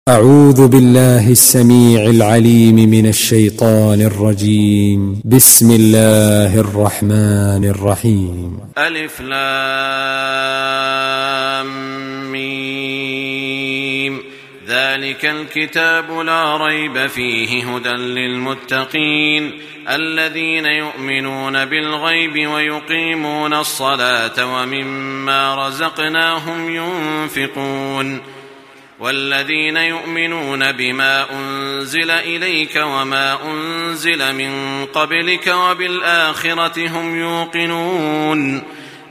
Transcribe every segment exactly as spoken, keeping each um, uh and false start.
أعوذ بالله السميع العليم من الشيطان الرجيم. بسم الله الرحمن الرحيم. ألف لام ميم. ذلك الكتاب لا ريب فيه هدى للمتقين الذين يؤمنون بالغيب ويقيمون الصلاة ومما رزقناهم ينفقون والذين يؤمنون بما أنزل إليك وما أنزل من قبلك وبالآخرة هم يوقنون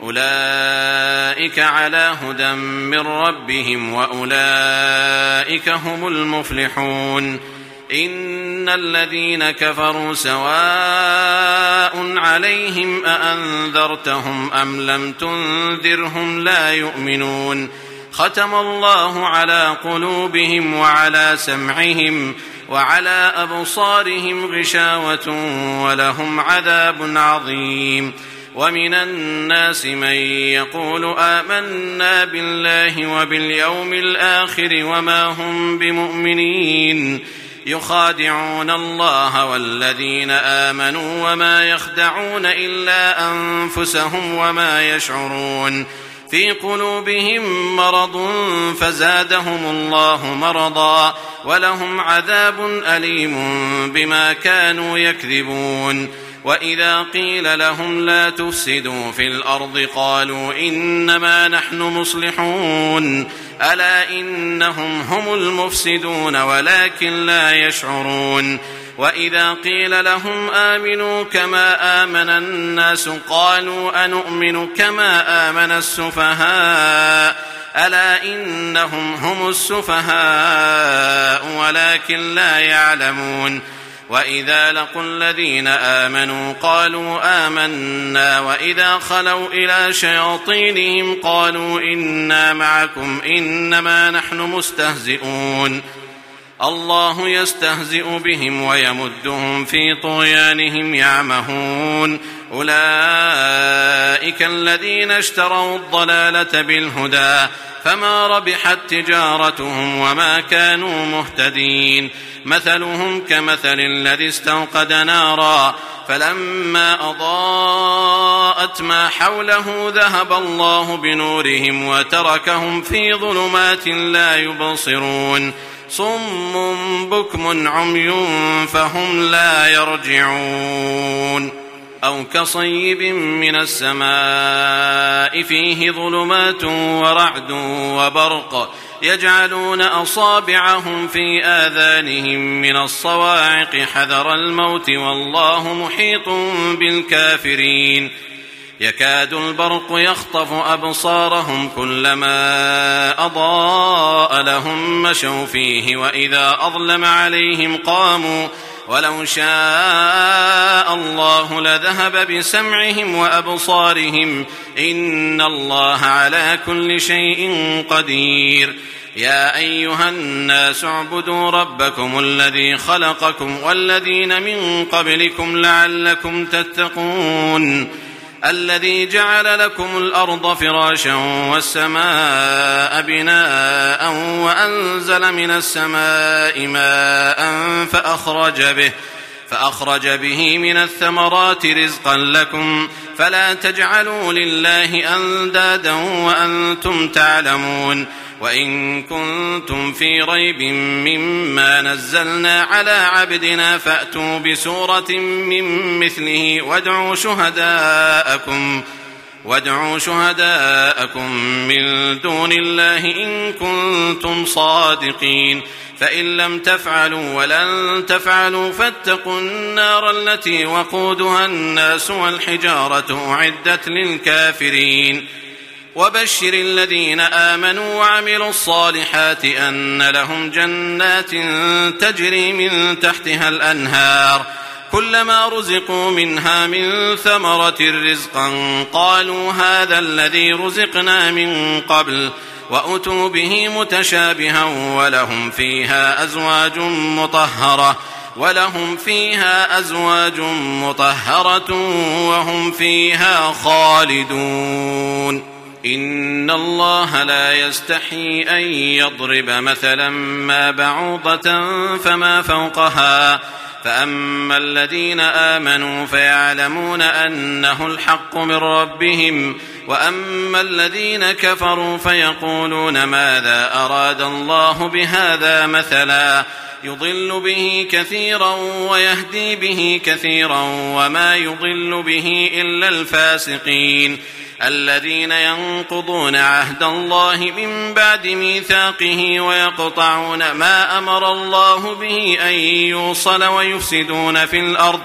أولئك على هدى من ربهم وأولئك هم المفلحون. إن الذين كفروا سواء عليهم أأنذرتهم أم لم تنذرهم لا يؤمنون. ختم الله على قلوبهم وعلى سمعهم وعلى أبصارهم غشاوة ولهم عذاب عظيم. ومن الناس من يقول آمنا بالله وباليوم الآخر وما هم بمؤمنين يخادعون الله والذين آمنوا وما يخدعون إلا أنفسهم وما يشعرون. في قلوبهم مرض فزادهم الله مرضا ولهم عذاب أليم بما كانوا يكذبون. وإذا قيل لهم لا تفسدوا في الأرض قالوا إنما نحن مصلحون ألا إنهم هم المفسدون ولكن لا يشعرون. وإذا قيل لهم آمنوا كما آمن الناس قالوا أنؤمن كما آمن السفهاء ألا إنهم هم السفهاء ولكن لا يعلمون. وإذا لقوا الذين آمنوا قالوا آمنا وإذا خلوا إلى شياطينهم قالوا إنا معكم إنما نحن مستهزئون. الله يستهزئ بهم ويمدهم في طغيانهم يعمهون. أولئك الذين اشتروا الضلالة بالهدى فما ربحت تجارتهم وما كانوا مهتدين. مثلهم كمثل الذي استوقد نارا فلما أضاءت ما حوله ذهب الله بنورهم وتركهم في ظلمات لا يبصرون. صم بكم عمي فهم لا يرجعون. أو كصيب من السماء فيه ظلمات ورعد وبرق يجعلون أصابعهم في آذانهم من الصواعق حذر الموت والله محيط بالكافرين. يكاد البرق يخطف أبصارهم كلما أضاء لهم مشوا فيه وإذا أظلم عليهم قاموا ولو شاء الله لذهب بسمعهم وأبصارهم إن الله على كل شيء قدير. يا أيها الناس اعبدوا ربكم الذي خلقكم والذين من قبلكم لعلكم تتقون. الذي جعل لكم الأرض فراشا والسماء بناء وأنزل من السماء ماء فأخرج به, فأخرج به من الثمرات رزقا لكم فلا تجعلوا لله أندادا وأنتم تعلمون. وإن كنتم في ريب مما نزلنا على عبدنا فأتوا بسورة من مثله وادعوا شهداءكم وادعوا شهداءكم من دون الله إن كنتم صادقين. فإن لم تفعلوا ولن تفعلوا فاتقوا النار التي وقودها الناس والحجارة أعدت للكافرين. وبشر الذين آمنوا وعملوا الصالحات أن لهم جنات تجري من تحتها الأنهار كلما رزقوا منها من ثمرة رزقا قالوا هذا الذي رزقنا من قبل وأتوا به متشابها ولهم فيها أزواج مطهرة ولهم فيها أزواج مطهرة وهم فيها خالدون. إن الله لا يستحي أن يضرب مثلا ما بعوضة فما فوقها فأما الذين آمنوا فيعلمون أنه الحق من ربهم وأما الذين كفروا فيقولون ماذا أراد الله بهذا مثلا يضل به كثيرا ويهدي به كثيرا وما يضل به إلا الفاسقين الذين ينقضون عهد الله من بعد ميثاقه ويقطعون ما أمر الله به أن يوصل ويفسدون في الأرض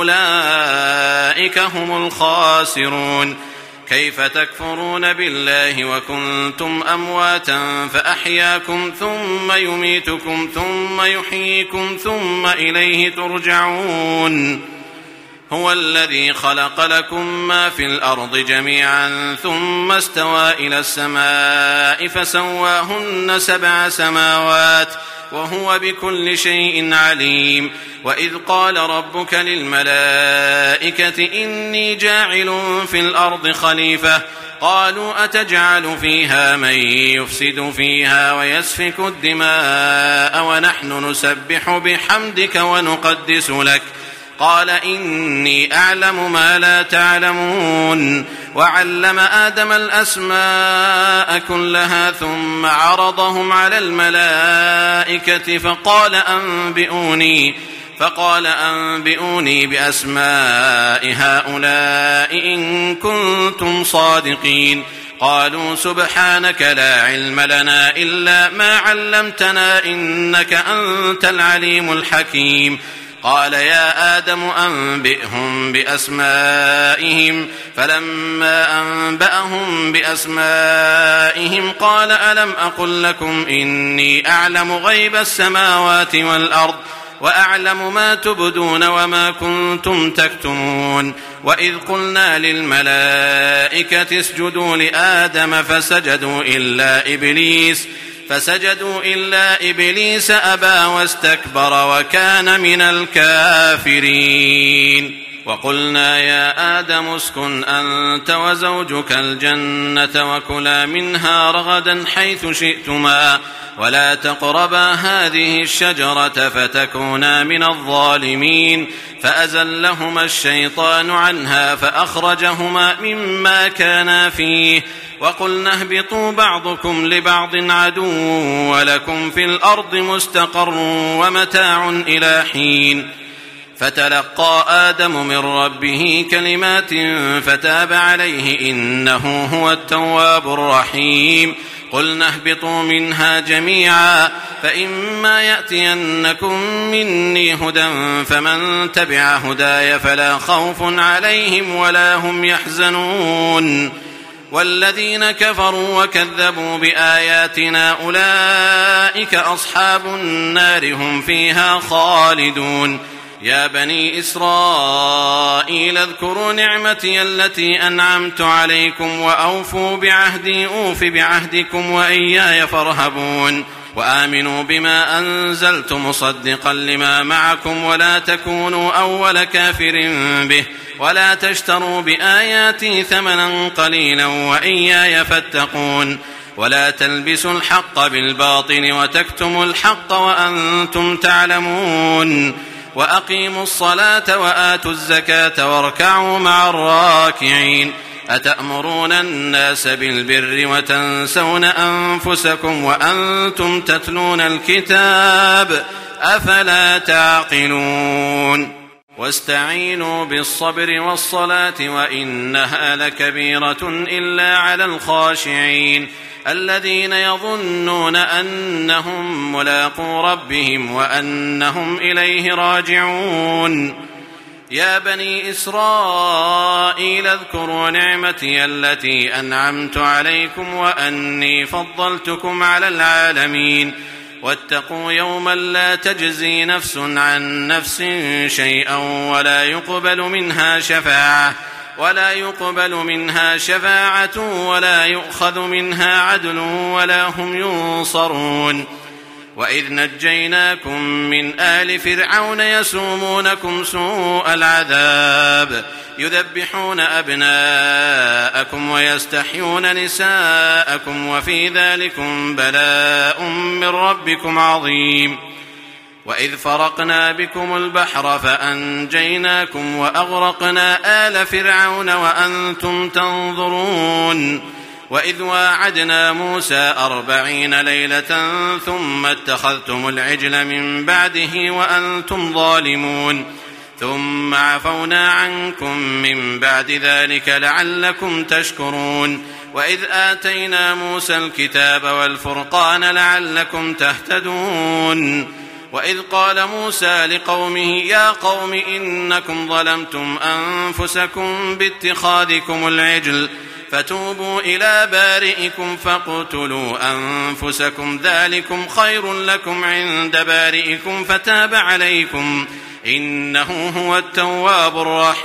أولئك هم الخاسرون كيف تكفرون بالله وكنتم أمواتا فأحياكم ثم يميتكم ثم يحييكم ثم إليه ترجعون هو الذي خلق لكم ما في الأرض جميعا ثم استوى إلى السماء فسواهن سبع سماوات وهو بكل شيء عليم وإذ قال ربك للملائكة إني جاعل في الأرض خليفة قالوا أتجعل فيها من يفسد فيها ويسفك الدماء ونحن نسبح بحمدك ونقدس لك قال إني أعلم ما لا تعلمون وعلم آدم الأسماء كلها ثم عرضهم على الملائكة فقال أنبئوني فقال أنبئوني بأسماء هؤلاء إن كنتم صادقين قالوا سبحانك لا علم لنا إلا ما علمتنا إنك أنت العليم الحكيم قال يا آدم أنبئهم بأسمائهم فلما أنبأهم بأسمائهم قال ألم أقل لكم إني أعلم غيب السماوات والأرض وأعلم ما تبدون وما كنتم تكتمون وإذ قلنا للملائكة اسجدوا لآدم فسجدوا إلا إبليس فسجدوا إلا إبليس أبى واستكبر وكان من الكافرين وقلنا يا آدم اسكن أنت وزوجك الجنة وكلا منها رغدا حيث شئتما ولا تقربا هذه الشجرة فتكونا من الظالمين فأزلهما الشيطان عنها فأخرجهما مما كانا فيه وقلنا اهبطوا بعضكم لبعض عدو ولكم في الأرض مستقر ومتاع إلى حين فتلقى آدم من ربه كلمات فتاب عليه إنه هو التواب الرحيم قلنا اهبطوا منها جميعا فإما يأتينكم مني هدى فمن تبع هداي فلا خوف عليهم ولا هم يحزنون والذين كفروا وكذبوا بآياتنا أولئك أصحاب النار هم فيها خالدون يا بني إسرائيل اذكروا نعمتي التي أنعمت عليكم وأوفوا بعهدي أوف بعهدكم وإياي فارهبون وآمنوا بما أنزلت مصدقا لما معكم ولا تكونوا أول كافر به ولا تشتروا بآياتي ثمنا قليلا وإياي فاتقون ولا تلبسوا الحق بالباطل وتكتموا الحق وأنتم تعلمون وأقيموا الصلاة وآتوا الزكاة واركعوا مع الراكعين أتأمرون الناس بالبر وتنسون أنفسكم وأنتم تتلون الكتاب أفلا تعقلون واستعينوا بالصبر والصلاة وإنها لكبيرة إلا على الخاشعين الذين يظنون أنهم ملاقو ربهم وأنهم إليه راجعون يا بني إسرائيل اذكروا نعمتي التي أنعمت عليكم وأني فضلتكم على العالمين واتقوا يوما لا تجزي نفس عن نفس شيئا ولا يقبل منها شفاعة ولا يقبل منها شفاعة ولا يؤخذ منها عدل ولا هم ينصرون وإذ نجيناكم من آل فرعون يسومونكم سوء العذاب يذبحون أبناءكم ويستحيون نساءكم وفي ذلكم بلاء من ربكم عظيم. وإذ فرقنا بكم البحر فأنجيناكم وأغرقنا آل فرعون وأنتم تنظرون. وإذ واعدنا موسى أربعين ليلة ثم اتخذتم العجل من بعده وأنتم ظالمون ثم عفونا عنكم من بعد ذلك لعلكم تشكرون. وإذ آتينا موسى الكتاب والفرقان لعلكم تهتدون. وإذ قال موسى لقومه يا قوم إنكم ظلمتم أنفسكم باتخاذكم العجل فتوبوا إلى بارئكم فاقتلوا أنفسكم ذلكم خير لكم عند بارئكم فتاب عليكم إنه هو التواب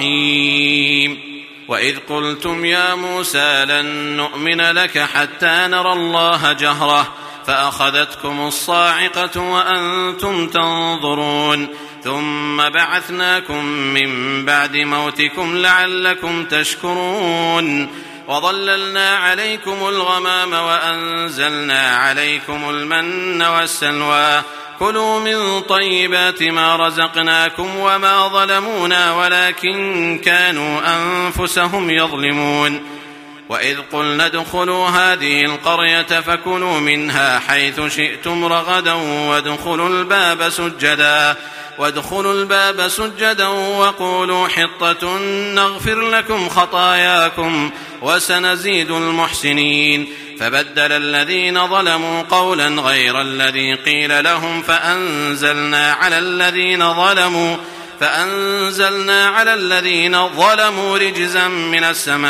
الرحيم. وإذ قلتم يا موسى لن نؤمن لك حتى نرى الله جهرة فأخذتكم الصاعقة وأنتم تنظرون ثم بعثناكم من بعد موتكم لعلكم تشكرون. وظللنا عليكم الغمام وأنزلنا عليكم المن والسلوى كلوا من طيبات ما رزقناكم وما ظلمونا ولكن كانوا أنفسهم يظلمون. وإذ قلنا ادخلوا هذه القرية فكلوا منها حيث شئتم رغدا وادخلوا الباب سجدا وادخلوا الباب سجدا وقولوا حطة نغفر لكم خطاياكم وسنزيد المحسنين. فبدل الذين ظلموا قولا غير الذي قيل لهم فأنزلنا على الذين ظلموا فأنزلنا على الذين ظلموا رجزا من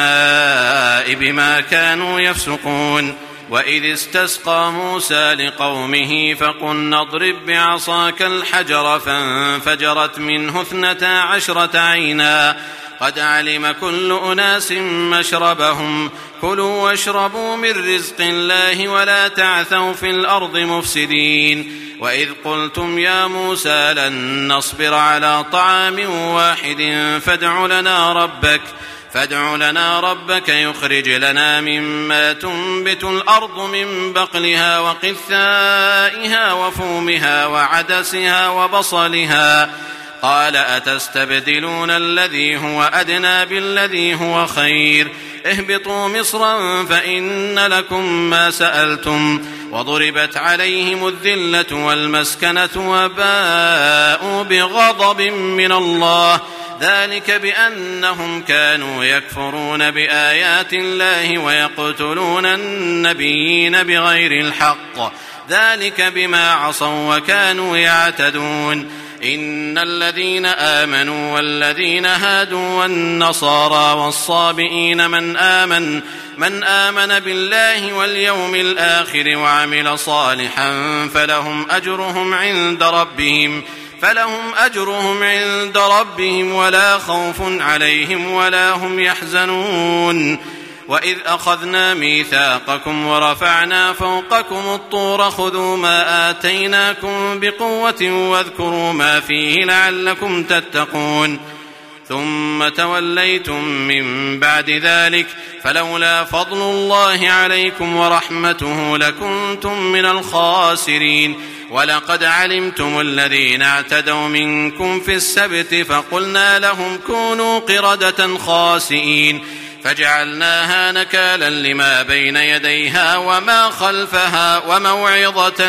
السماء بما كانوا يفسقون. وإذ استسقى موسى لقومه فقلنا اضرب بعصاك الحجر فانفجرت منه اثنتا عشرة عينا قد علم كل أناس مشربهم كلوا واشربوا من رزق الله ولا تعثوا في الأرض مفسدين. وإذ قلتم يا موسى لن نصبر على طعام واحد فادع لنا ربك فادع لنا ربك يخرج لنا مما تنبت الأرض من بقلها وقثائها وفومها وعدسها وبصلها قال أتستبدلون الذي هو أدنى بالذي هو خير اهبطوا مصرا فإن لكم ما سألتم وضربت عليهم الذلة والمسكنة وباءوا بغضب من الله ذلك بأنهم كانوا يكفرون بآيات الله ويقتلون النبيين بغير الحق ذلك بما عصوا وكانوا يعتدون. إن الذين آمنوا والذين هادوا والنصارى والصابئين من آمن من آمن بالله واليوم الآخر وعمل صالحا فلهم أجرهم عند ربهم فلهم أجرهم عند ربهم ولا خوف عليهم ولا هم يحزنون. وإذ أخذنا ميثاقكم ورفعنا فوقكم الطور خذوا ما آتيناكم بقوة واذكروا ما فيه لعلكم تتقون ثم توليتم من بعد ذلك فلولا فضل الله عليكم ورحمته لكنتم من الخاسرين. ولقد علمتم الذين اعتدوا منكم في السبت فقلنا لهم كونوا قردة خاسئين فجعلناها نكالا لما بين يديها وما خلفها وموعظة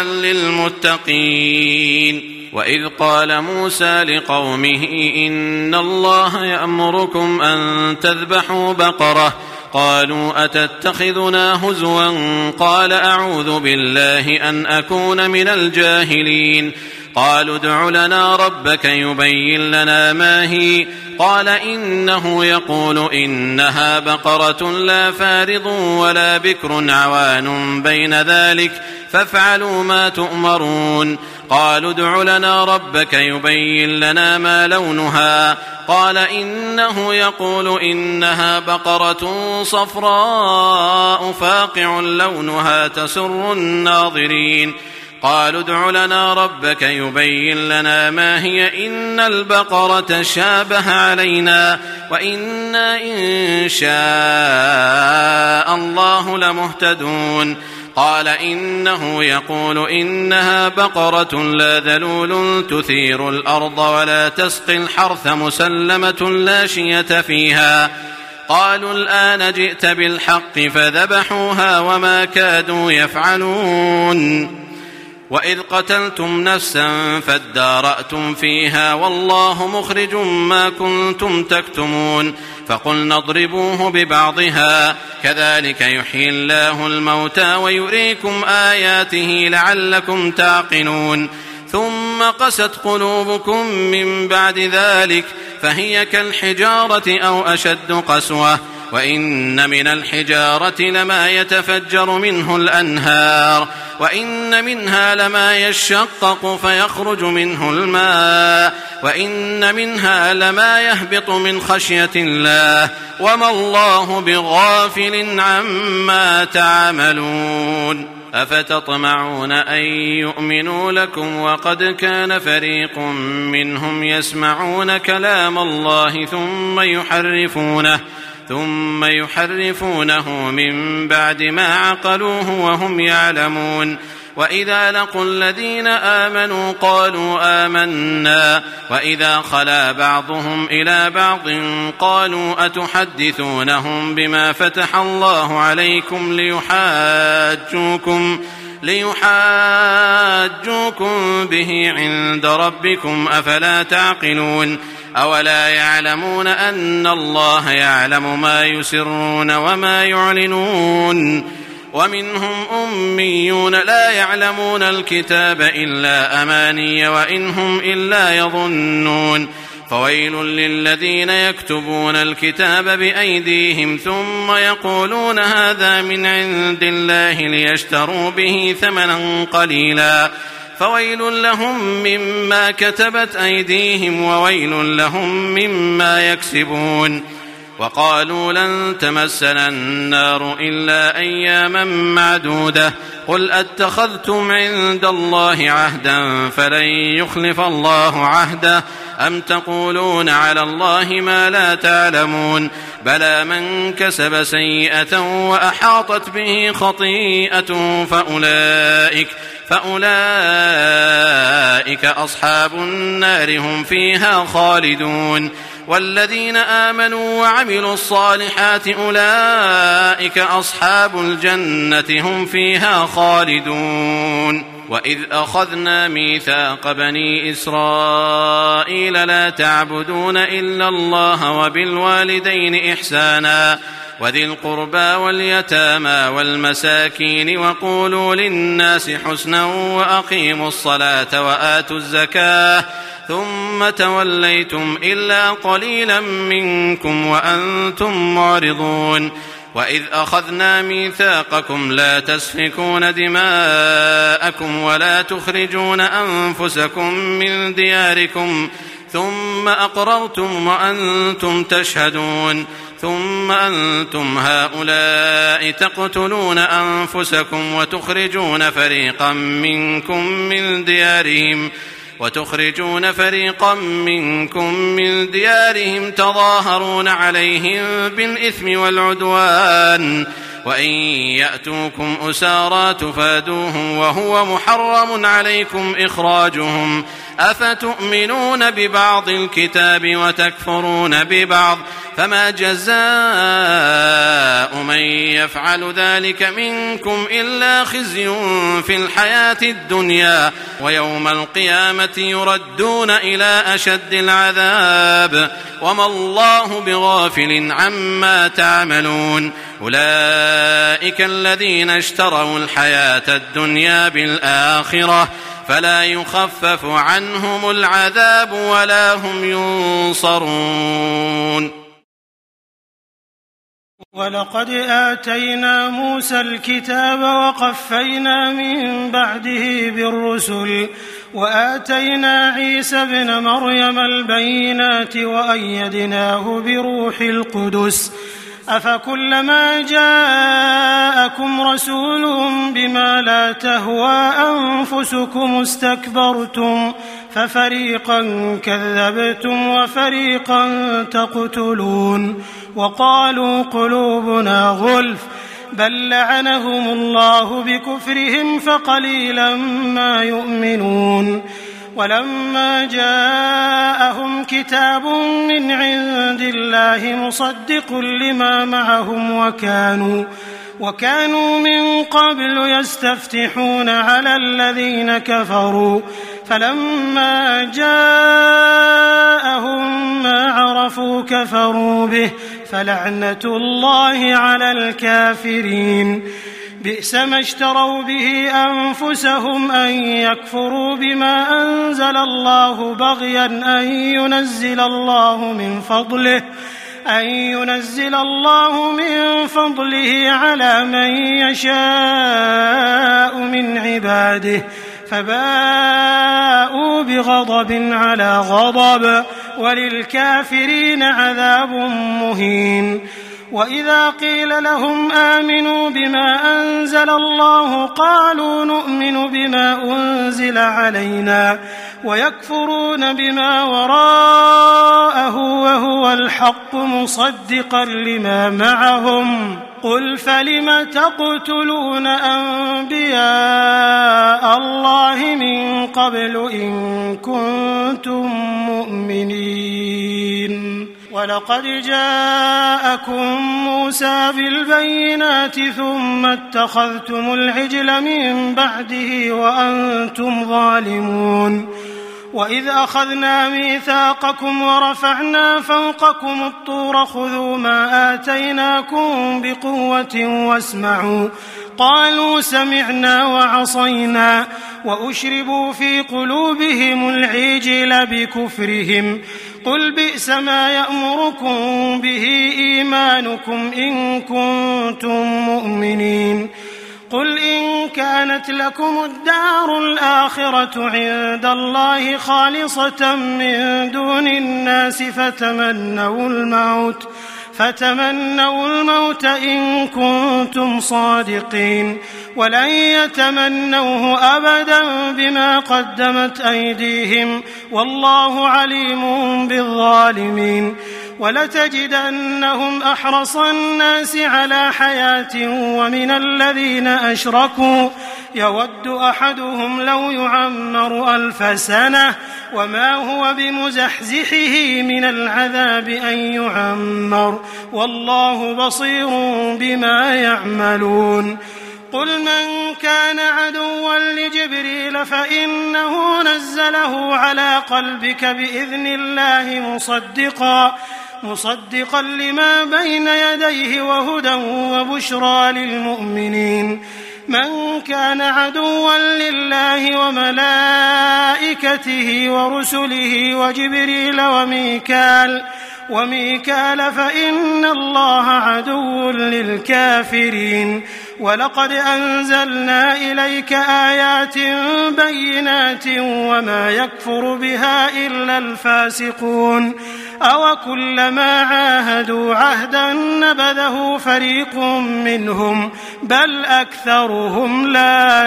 للمتقين. وإذ قال موسى لقومه إن الله يأمركم أن تذبحوا بقرة قالوا أتتخذنا هزوا قال أعوذ بالله أن أكون من الجاهلين. قالوا ادع لنا ربك يبين لنا ما هي قال إنه يقول إنها بقرة لا فارض ولا بكر عوان بين ذلك فافعلوا ما تؤمرون. قالوا ادع لنا ربك يبين لنا ما لونها قال إنه يقول إنها بقرة صفراء فاقع لونها تسر الناظرين. قالوا ادع لنا ربك يبين لنا ما هي إن البقرة شابه علينا وإنا إن شاء الله لمهتدون قال إنه يقول إنها بقرة لا ذلول تثير الأرض ولا تسقي الحرث مسلمة لا شية فيها قالوا الآن جئت بالحق فذبحوها وما كادوا يفعلون وإذ قتلتم نفسا فادارأتم فيها والله مخرج ما كنتم تكتمون فقلنا اضربوه ببعضها كذلك يحيي الله الموتى ويريكم آياته لعلكم تعقلون ثم قست قلوبكم من بعد ذلك فهي كالحجارة أو أشد قسوة وإن من الحجارة لما يتفجر منه الأنهار وإن منها لما يشقق فيخرج منه الماء وإن منها لما يهبط من خشية الله وما الله بغافل عما تعملون أفتطمعون أن يؤمنوا لكم وقد كان فريق منهم يسمعون كلام الله ثم يحرفونه ثم يحرفونه من بعد ما عقلوه وهم يعلمون وإذا لقوا الذين آمنوا قالوا آمنا وإذا خلا بعضهم إلى بعض قالوا أتحدثونهم بما فتح الله عليكم ليحاجوكم ليحاجوكم به عند ربكم أفلا تعقلون أولا يعلمون أن الله يعلم ما يسرون وما يعلنون ومنهم أميون لا يعلمون الكتاب إلا أماني وإن هم إلا يظنون فويل للذين يكتبون الكتاب بأيديهم ثم يقولون هذا من عند الله ليشتروا به ثمنا قليلا فويل لهم مما كتبت أيديهم وويل لهم مما يكسبون وقالوا لن تمسنا النار إلا أياما معدودة قل أتخذتم عند الله عهدا فلن يخلف الله عهده أم تقولون على الله ما لا تعلمون بلى من كسب سيئة وأحاطت به خطيئته فأولئك فأولئك أصحاب النار هم فيها خالدون والذين آمنوا وعملوا الصالحات أولئك أصحاب الجنة هم فيها خالدون وإذ أخذنا ميثاق بني إسرائيل لا تعبدون إلا الله وبالوالدين إحسانا وذي القربى واليتامى والمساكين وقولوا للناس حسنا وأقيموا الصلاة وآتوا الزكاة ثم توليتم إلا قليلا منكم وأنتم معرضون وإذ أخذنا ميثاقكم لا تسفكون دماءكم ولا تخرجون أنفسكم من دياركم ثم أقررتم وأنتم تشهدون ثم أنتم هؤلاء تقتلون أنفسكم وتخرجون فريقا منكم من ديارهم وتخرجون فريقا منكم من ديارهم تظاهرون عليهم بالإثم والعدوان وإن يأتوكم أسارى تفادوهم وهو محرم عليكم إخراجهم أفتؤمنون ببعض الكتاب وتكفرون ببعض فما جزاء من يفعل ذلك منكم إلا خزي في الحياة الدنيا ويوم القيامة يردون إلى أشد العذاب وما الله بغافل عما تعملون أولئك الذين اشتروا الحياة الدنيا بالآخرة فلا يخفف عنهم العذاب ولا هم ينصرون ولقد آتينا موسى الكتاب وقفينا من بعده بالرسل وآتينا عيسى ابن مريم البينات وأيدناه بروح القدس أفكلما جاءكم رسول بما لا تهوى أنفسكم استكبرتم ففريقا كذبتم وفريقا تقتلون وقالوا قلوبنا غلف بل لعنهم الله بكفرهم فقليلا ما يؤمنون ولما جاءهم كتاب من عند الله مصدق لما معهم وكانوا وكانوا من قبل يستفتحون على الذين كفروا فلما جاءهم ما عرفوا كفروا به فلعنة الله على الكافرين بئس ما اشتروا به أنفسهم أن يكفروا بما أنزل الله بغيا أن ينزل الله من فضله أن ينزل الله من فضله على من يشاء من عباده فباءوا بغضب على غضب وللكافرين عذاب مهين وإذا قيل لهم آمنوا بما أنزل الله قالوا نؤمن بما أنزل علينا ويكفرون بما وراءه وهو الحق مصدقا لما معهم قل فلم تقتلون أنبياء الله من قبل إن كنتم مؤمنين ولقد جاءكم موسى بالبينات ثم اتخذتم العجل من بعده وأنتم ظالمون وإذ أخذنا ميثاقكم ورفعنا فوقكم الطور خذوا ما آتيناكم بقوة واسمعوا قالوا سمعنا وعصينا وأشربوا في قلوبهم العجل بكفرهم قل بئس ما يأمركم به إيمانكم إن كنتم مؤمنين قل إن كانت لكم الدار الآخرة عند الله خالصة من دون الناس فتمنوا الموت فتمنوا الموت إن كنتم صادقين ولن يتمنوه أبدا بما قدمت أيديهم والله عليم بالظالمين ولتجدنهم أحرص الناس على حياة ومن الذين أشركوا يود أحدهم لو يعمر ألف سنة وما هو بمزحزحه من العذاب أن يعمر والله بصير بما يعملون قل من كان عدوا لجبريل فإنه نزله على قلبك بإذن الله مصدقا مصدقا لما بين يديه وهدى وبشرى للمؤمنين من كان عدوا لله وملائكته ورسله وجبريل وميكال وميكال فإن الله عدو للكافرين ولقد أنزلنا إليك آيات بينات وما يكفر بها إلا الفاسقون أو كلما عاهدوا عهدا نبذه فريق منهم بل أكثرهم لا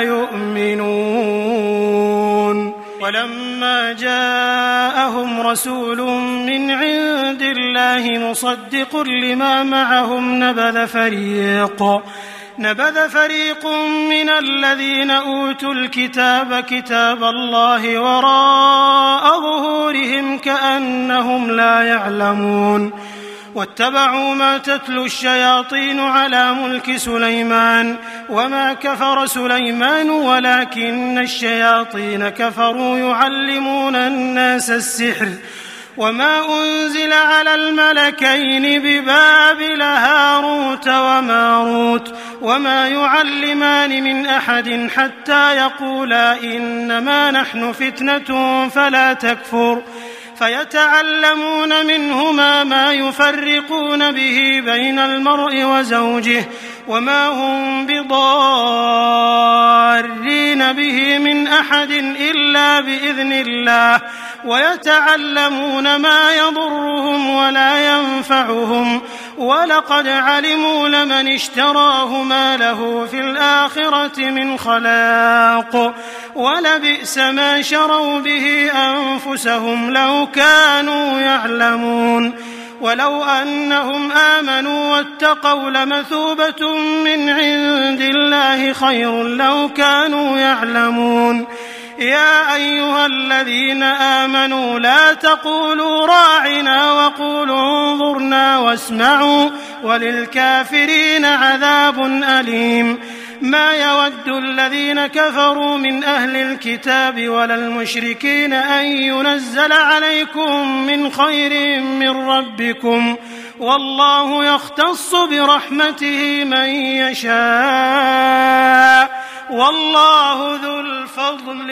يؤمنون ولما جاءهم رسول من عند الله مصدق لما معهم نبذ فريق نبذ فريق من الذين أوتوا الكتاب كتاب الله وراء ظهورهم كأنهم لا يعلمون واتبعوا ما تتلو الشياطين على ملك سليمان وما كفر سليمان ولكن الشياطين كفروا يعلمون الناس السحر وما أنزل على الملكين ببابل هاروت وماروت وما يعلمان من أحد حتى يقولا إنما نحن فتنة فلا تكفر فيتعلمون منهما ما يفرقون به بين المرء وزوجه وما هم بضارين به من أحد إلا بإذن الله ويتعلمون ما يضرهم ولا ينفعهم ولقد علموا لمن اشتراه ما له في الآخرة من خلاق ولبئس ما شروا به أنفسهم لو كانوا يعلمون ولو أنهم آمنوا واتقوا لمثوبة من عند الله خير لو كانوا يعلمون يا أيها الذين آمنوا لا تقولوا راعنا وقولوا انظرنا واسمعوا وللكافرين عذاب أليم ما يود الذين كفروا من أهل الكتاب ولا المشركين أن ينزل عليكم من خير من ربكم والله يختص برحمته من يشاء والله ذو الفضل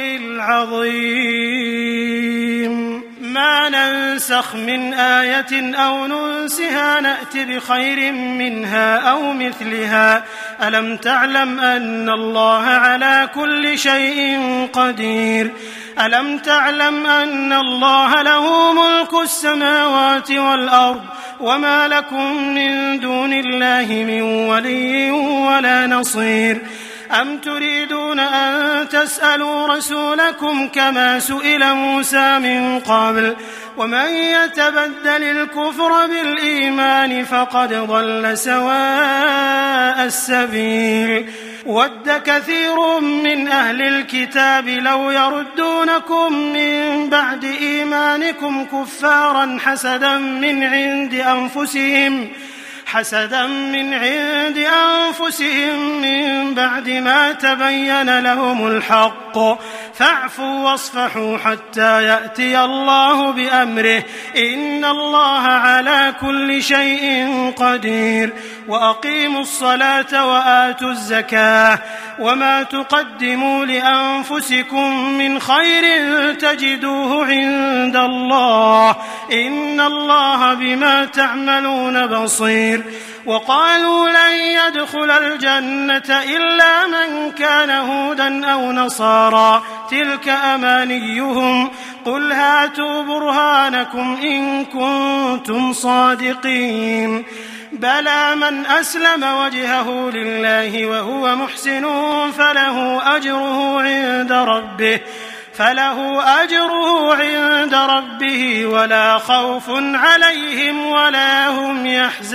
العظيم ما ننسخ من آية أو ننسها نأت بخير منها أو مثلها ألم تعلم أن الله على كل شيء قدير ألم تعلم أن الله له ملك السماوات والأرض وما لكم من دون الله من ولي ولا نصير أم تريدون أن تسألوا رسولكم كما سئل موسى من قبل ومن يتبدل الكفر بالإيمان فقد ضل سواء السبيل ود كثير من أهل الكتاب لو يردونكم من بعد إيمانكم كفارا حسدا من عند أنفسهم حسدا من عند أنفسهم من بعد ما تبين لهم الحق فاعفوا واصفحوا حتى يأتي الله بأمره إن الله على كل شيء قدير وأقيموا الصلاة وآتوا الزكاة وما تقدموا لأنفسكم من خير تجدوه عند الله إن الله بما تعملون بصير وقالوا لن يدخل الجنة إلا من كان هودا أو نصارى تلك أمانيهم قل هاتوا برهانكم إن كنتم صادقين بلى من أسلم وجهه لله وهو محسن فله أجره عند ربه فله أجره عند ربه ولا خوف عليهم ولا هم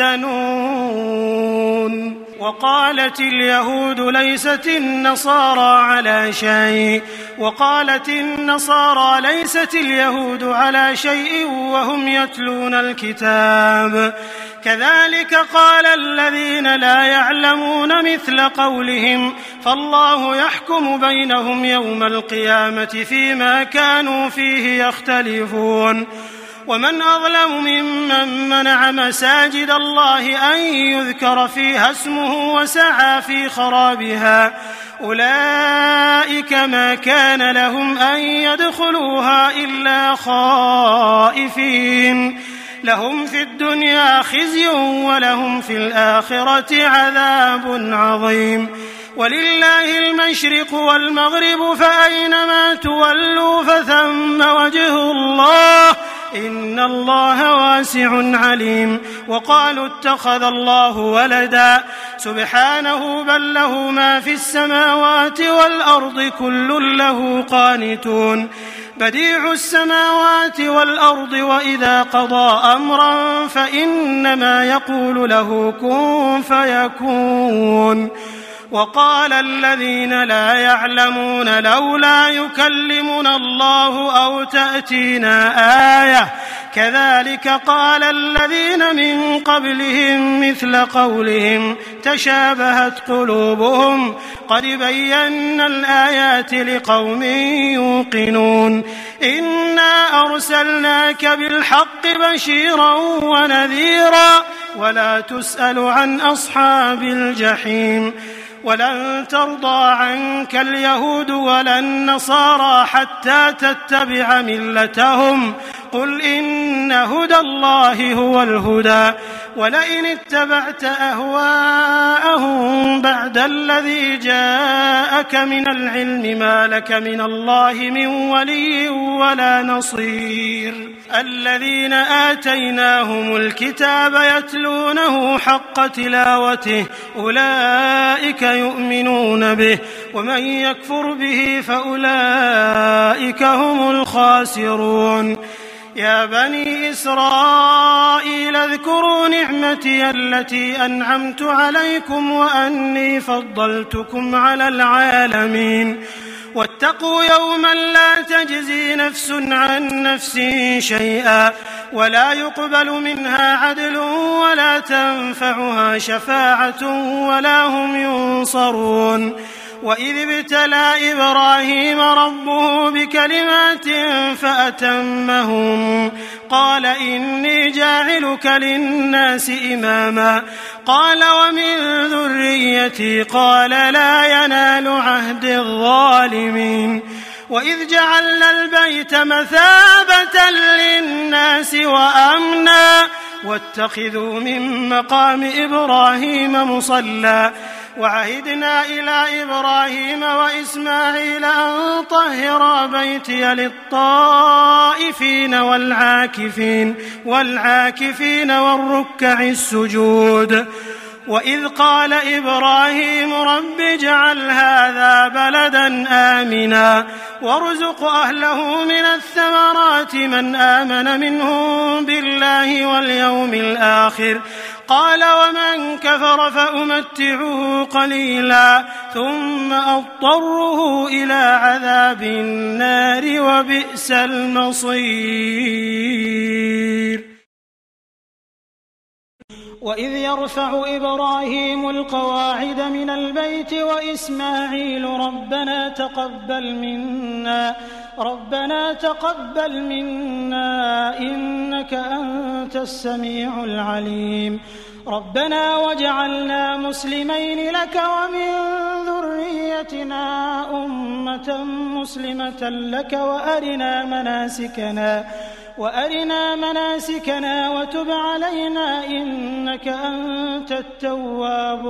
يحزنون وقالت اليهود ليست النصارى على شيء وقالت النصارى ليست اليهود على شيء وهم يتلون الكتاب كذلك قال الذين لا يعلمون مثل قولهم فالله يحكم بينهم يوم القيامة فيما كانوا فيه يختلفون ومن أظلم ممن منع مساجد الله أن يذكر فيها اسمه وسعى في خرابها أولئك ما كان لهم أن يدخلوها إلا خائفين لهم في الدنيا خزي ولهم في الآخرة عذاب عظيم ولله المشرق والمغرب فأينما تولوا فثم وجه الله إن الله واسع عليم وقالوا اتخذ الله ولدا سبحانه بل له ما في السماوات والأرض كل له قانتون بديع السماوات والأرض وإذا قضى أمرا فإنما يقول له كن فيكون وقال الذين لا يعلمون لولا يكلمنا الله أو تأتينا آية كذلك قال الذين من قبلهم مثل قولهم تشابهت قلوبهم قد بينا الآيات لقوم يوقنون إنا أرسلناك بالحق بشيرا ونذيرا ولا تسأل عن أصحاب الجحيم ولن ترضى عنك اليهود ولا النصارى حتى تتبع ملتهم قل إن هدى الله هو الهدى ولئن اتبعت أهواءهم بعد الذي جاءك من العلم ما لك من الله من ولي ولا نصير الذين آتيناهم الكتاب يتلونه حق تلاوته أولئك يؤمنون به ومن يكفر به فأولئك هم الخاسرون يا بني إسرائيل اذكروا نعمتي التي أنعمت عليكم وأني فضلتكم على العالمين واتقوا يوما لا تجزي نفس عن نفس شيئا ولا يقبل منها عدل ولا تنفعها شفاعة ولا هم ينصرون وإذ ابتلى إبراهيم ربه بكلمات فأتمهم قال إني جاعلك للناس إماما قال ومن ذريتي قال لا ينال عهد الظالمين وإذ جعلنا البيت مثابة للناس وأمنا واتخذوا من مقام إبراهيم مصلى وعهدنا إلى إبراهيم وإسماعيل أن طهرا بيتي للطائفين والعاكفين والعاكفين والركع السجود وإذ قال إبراهيم رب اجعل هذا بلدا آمنا وارزق أهله من الثمرات من آمن منهم بالله واليوم الآخر قال ومن كفر فأمتعه قليلا ثم أضطره إلى عذاب النار وبئس المصير وإذ يرفع إبراهيم القواعد من البيت وإسماعيل ربنا تقبل منا ربنا تقبل منا إنك أنت السميع العليم ربنا واجعلنا مسلمين لك ومن ذريتنا أمة مسلمة لك وأرنا مناسكنا وأرنا مناسكنا وتب علينا إنك أنت التواب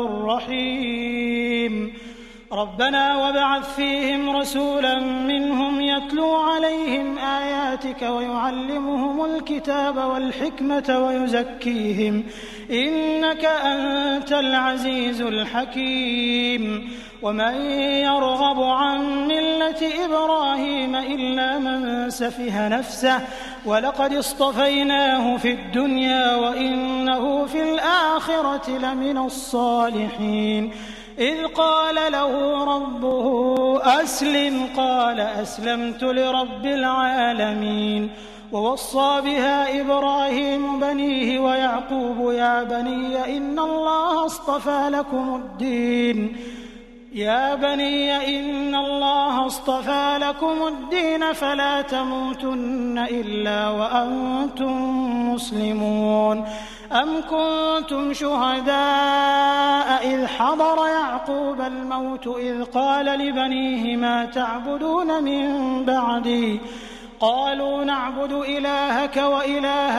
الرحيم ربنا وابعث فيهم رسولا منهم يتلو عليهم آياتك ويعلمهم الكتاب والحكمة ويزكيهم إنك أنت العزيز الحكيم ومن يرغب عن ملة إبراهيم إلا من سفه نفسه ولقد اصطفيناه في الدنيا وإنه في الآخرة لمن الصالحين إذ قال له ربه أسلم قال أسلمت لرب العالمين ووصى بها إبراهيم بنيه ويعقوب يا بني إن الله اصطفى لكم الدين يا بني إن الله اصطفى لكم الدين فلا تموتن إلا وأنتم مسلمون أم كنتم شهداء إذ حضر يعقوب الموت إذ قال لبنيه ما تعبدون من بعدي قالوا نعبد إلهك وإله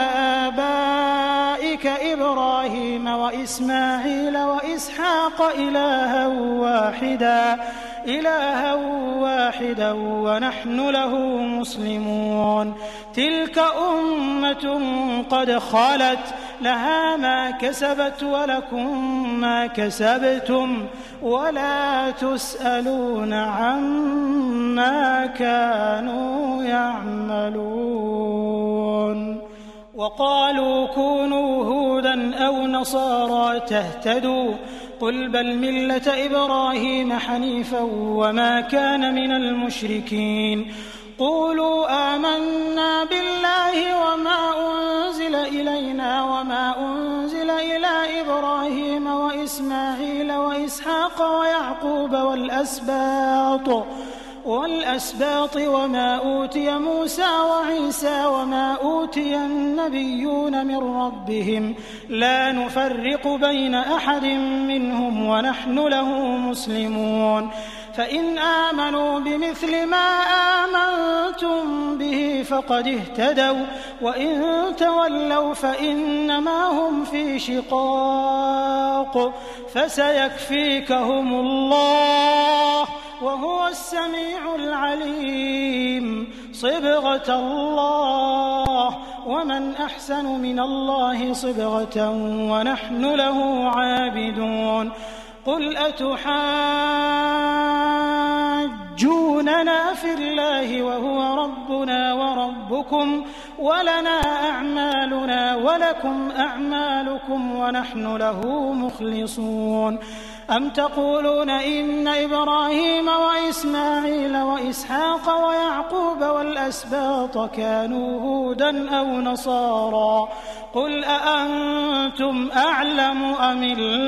آبائك إبراهيم وإسماعيل وإسحاق إلها واحدا إلها واحدا ونحن له مسلمون تلك أمة قد خلت لها ما كسبت ولكم ما كسبتم ولا تسألون عما كانوا يعملون وقالوا كونوا هودا أو نصارى تهتدوا قل بل ملة إبراهيم حنيفا وما كان من المشركين قولوا آمنا بالله وما أنزل إلينا وما أنزل إلى إبراهيم وإسماعيل وإسحاق ويعقوب والأسباط والأسباط وما أوتي موسى وعيسى وما أوتي النبيون من ربهم لا نفرق بين أحد منهم ونحن له مسلمون فإن آمنوا بمثل ما آمنتم به به فقد اهتدوا وإن تولوا فإنما هم في شقاق فسيكفيكهم الله وهو السميع العليم صبغة الله ومن أحسن من الله صبغة ونحن له عابدون قل أتحاجوننا في الله وهو ربنا وربكم ولنا أعمالنا ولكم أعمالكم ونحن له مخلصون أم تقولون إن إبراهيم وإسماعيل وإسحاق ويعقوب والأسباط كانوا هودا أو نصارى قل أأنتم أعلم أم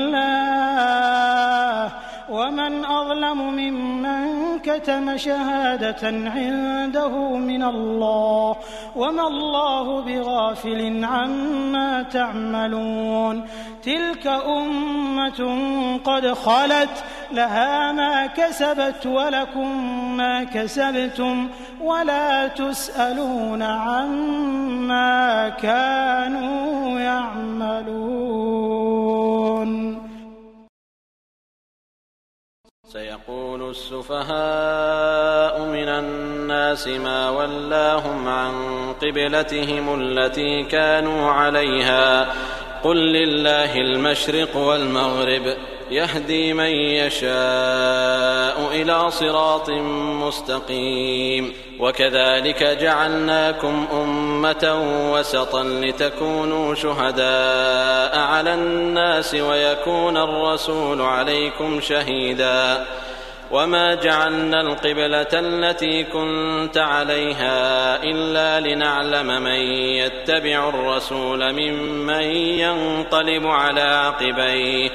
الله ومن أظلم ممن كتم شهادة عنده من الله وما الله بغافل عما تعملون تلك أمة قد خلت لها ما كسبت ولكم ما كسبتم ولا تسألون عما كانوا يعملون. سيقول السفهاء من الناس ما ولاهم عن قبلتهم التي كانوا عليها قل لله المشرق والمغرب يهدي من يشاء إلى صراط مستقيم وكذلك جعلناكم أمة وسطا لتكونوا شهداء على الناس ويكون الرسول عليكم شهيدا وما جعلنا القبلة التي كنت عليها إلا لنعلم من يتبع الرسول ممن ينقلب على عقبيه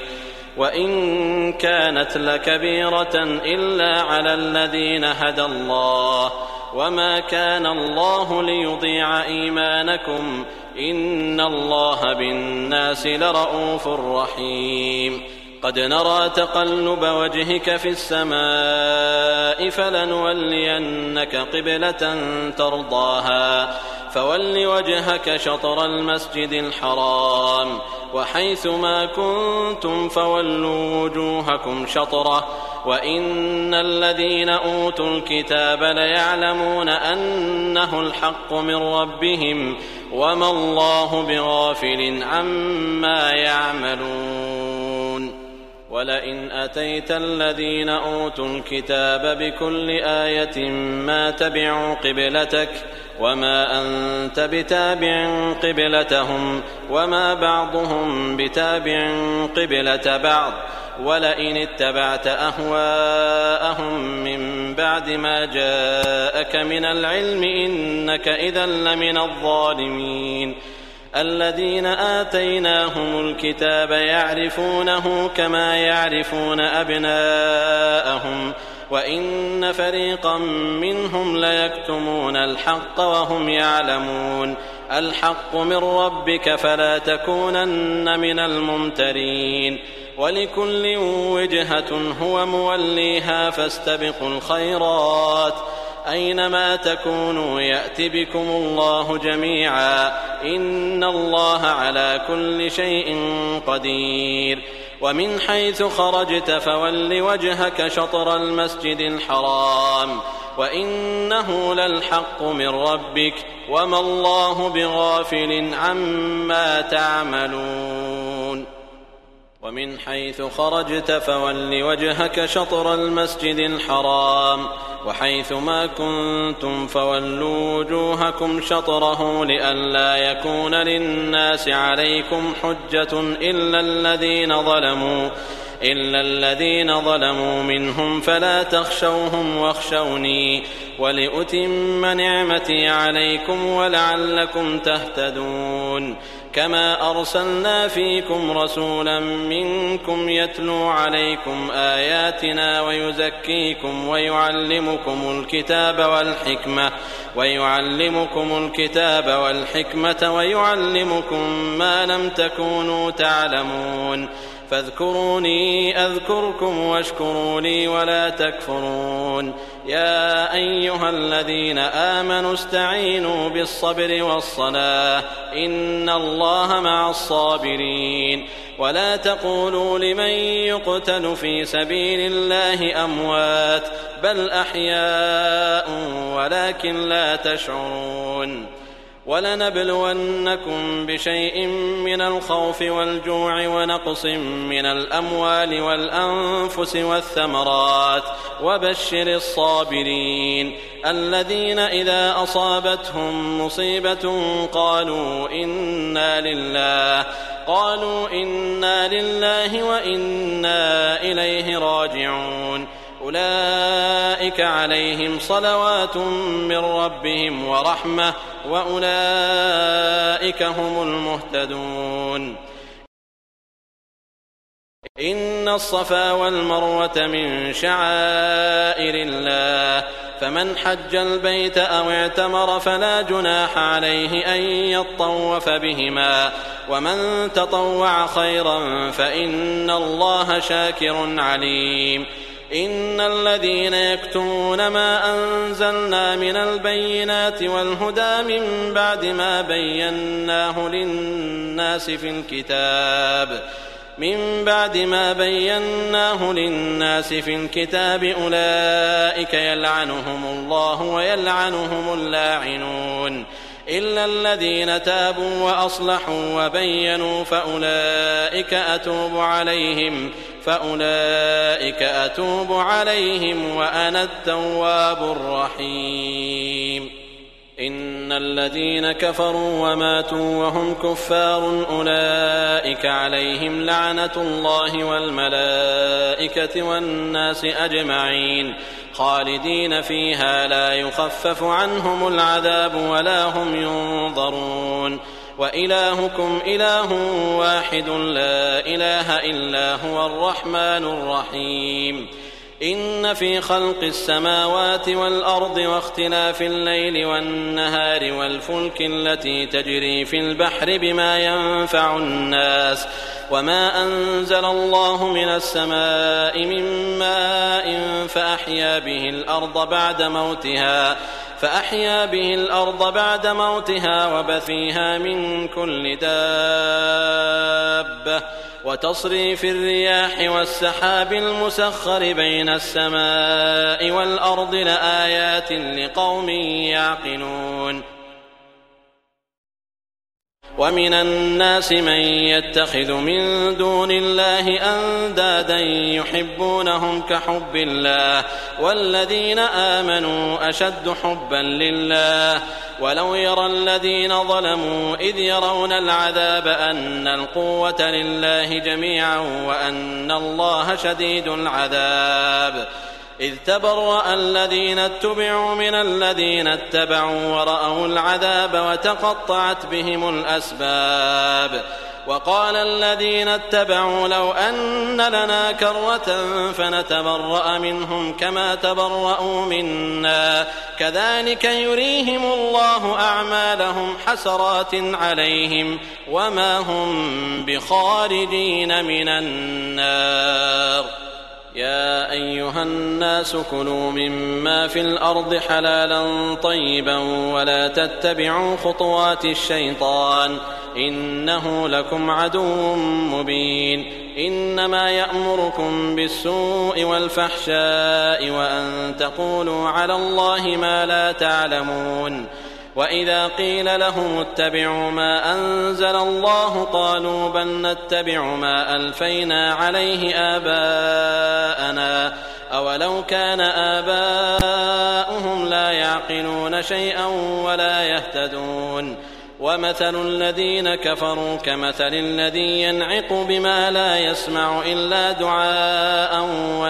وإن كانت لكبيرة إلا على الذين هدى الله وما كان الله ليضيع إيمانكم إن الله بالناس لرءوف رحيم قد نرى تقلب وجهك في السماء فلنولينك قبلة ترضاها فول وجهك شطر المسجد الحرام وحيث ما كنتم فولوا وجوهكم شطره وإن الذين أوتوا الكتاب ليعلمون أنه الحق من ربهم وما الله بغافل عما يعملون ولئن أتيت الذين أوتوا الكتاب بكل آية ما تبعوا قبلتك وما أنت بتابع قبلتهم وما بعضهم بتابع قبلة بعض ولئن اتبعت أهواءهم من بعد ما جاءك من العلم إنك إذا لمن الظالمين الذين آتيناهم الكتاب يعرفونه كما يعرفون أبناءهم وإن فريقا منهم ليكتمون الحق وهم يعلمون الحق من ربك فلا تكونن من الممترين ولكل وجهة هو موليها فاستبقوا الخيرات أينما تكونوا يأت بكم الله جميعا إن الله على كل شيء قدير ومن حيث خرجت فول وجهك شطر المسجد الحرام وإنه للحق من ربك وما الله بغافل عما تعملون ومن حيث خرجت فول وجهك شطر المسجد الحرام وحيث ما كنتم فولوا وجوهكم شطره لئلا يكون للناس عليكم حجة إلا الذين ظلموا إلا الذين ظلموا منهم فلا تخشوهم واخشوني ولأتم نعمتي عليكم ولعلكم تهتدون كما أرسلنا فيكم رسولا منكم يتلو عليكم آياتنا ويزكيكم ويعلمكم الكتاب والحكمة ويعلمكم الكتاب والحكمة ويعلمكم ما لم تكونوا تعلمون فاذكروني أذكركم واشكروا لي ولا تكفرون. يا أيها الذين آمنوا استعينوا بالصبر والصلاة إن الله مع الصابرين. ولا تقولوا لمن يقتل في سبيل الله أموات بل أحياء ولكن لا تشعرون. ولنبلونكم بشيء من الخوف والجوع ونقص من الأموال والأنفس والثمرات وبشر الصابرين الذين إذا أصابتهم مصيبة قالوا إنا لله قالوا إنا لله وإنا إليه راجعون. أولئك عليهم صلوات من ربهم ورحمة وأولئك هم المهتدون. إن الصفا والمروة من شعائر الله فمن حج البيت أو اعتمر فلا جناح عليه أن يطوف بهما ومن تطوع خيرا فإن الله شاكر عليم. إن الذين يكتمون ما أنزلنا من البينات والهدى من بعد ما بيناه للناس في الكتاب من بعد ما بيناه للناس في الكتاب أولئك يلعنهم الله ويلعنهم اللاعنون إلا الذين تابوا وأصلحوا وبينوا فأولئك أتوب عليهم فأولئك أتوب عليهم وأنا التواب الرحيم. إن الذين كفروا وماتوا وهم كفار أولئك عليهم لعنة الله والملائكة والناس أجمعين خالدين فيها لا يخفف عنهم العذاب ولا هم ينظرون. وإلهكم إله واحد لا إله إلا هو الرحمن الرحيم. إن في خلق السماوات والأرض واختلاف الليل والنهار والفلك التي تجري في البحر بما ينفع الناس وما أنزل الله من السماء من ماء فأحيا به الأرض بعد موتها فأحيا به الأرض بعد موتها وبث فيها من كل دابة وتصريف الرياح والسحاب المسخر بين السماء والأرض لآيات لقوم يعقلون. ومن الناس من يتخذ من دون الله أندادا يحبونهم كحب الله والذين آمنوا أشد حبا لله ولو يرى الذين ظلموا إذ يرون العذاب أن القوة لله جميعا وأن الله شديد العذاب إذ تبرأ الذين اتبعوا من الذين اتبعوا ورأوا العذاب وتقطعت بهم الأسباب وقال الذين اتبعوا لو أن لنا كرة فنتبرأ منهم كما تبرأوا منا كذلك يريهم الله أعمالهم حسرات عليهم وما هم بخارجين من النار. يا أيها الناس كلوا مما في الأرض حلالا طيبا ولا تتبعوا خطوات الشيطان إنه لكم عدو مبين. إنما يأمركم بالسوء والفحشاء وأن تقولوا على الله ما لا تعلمون. وإذا قيل لهم اتبعوا ما أنزل الله قالوا بل نتبع ما ألفينا عليه آباءنا أولو كان آباؤهم لا يعقلون شيئا ولا يهتدون. ومثل الذين كفروا كمثل الذي ينعق بما لا يسمع إلا دعاء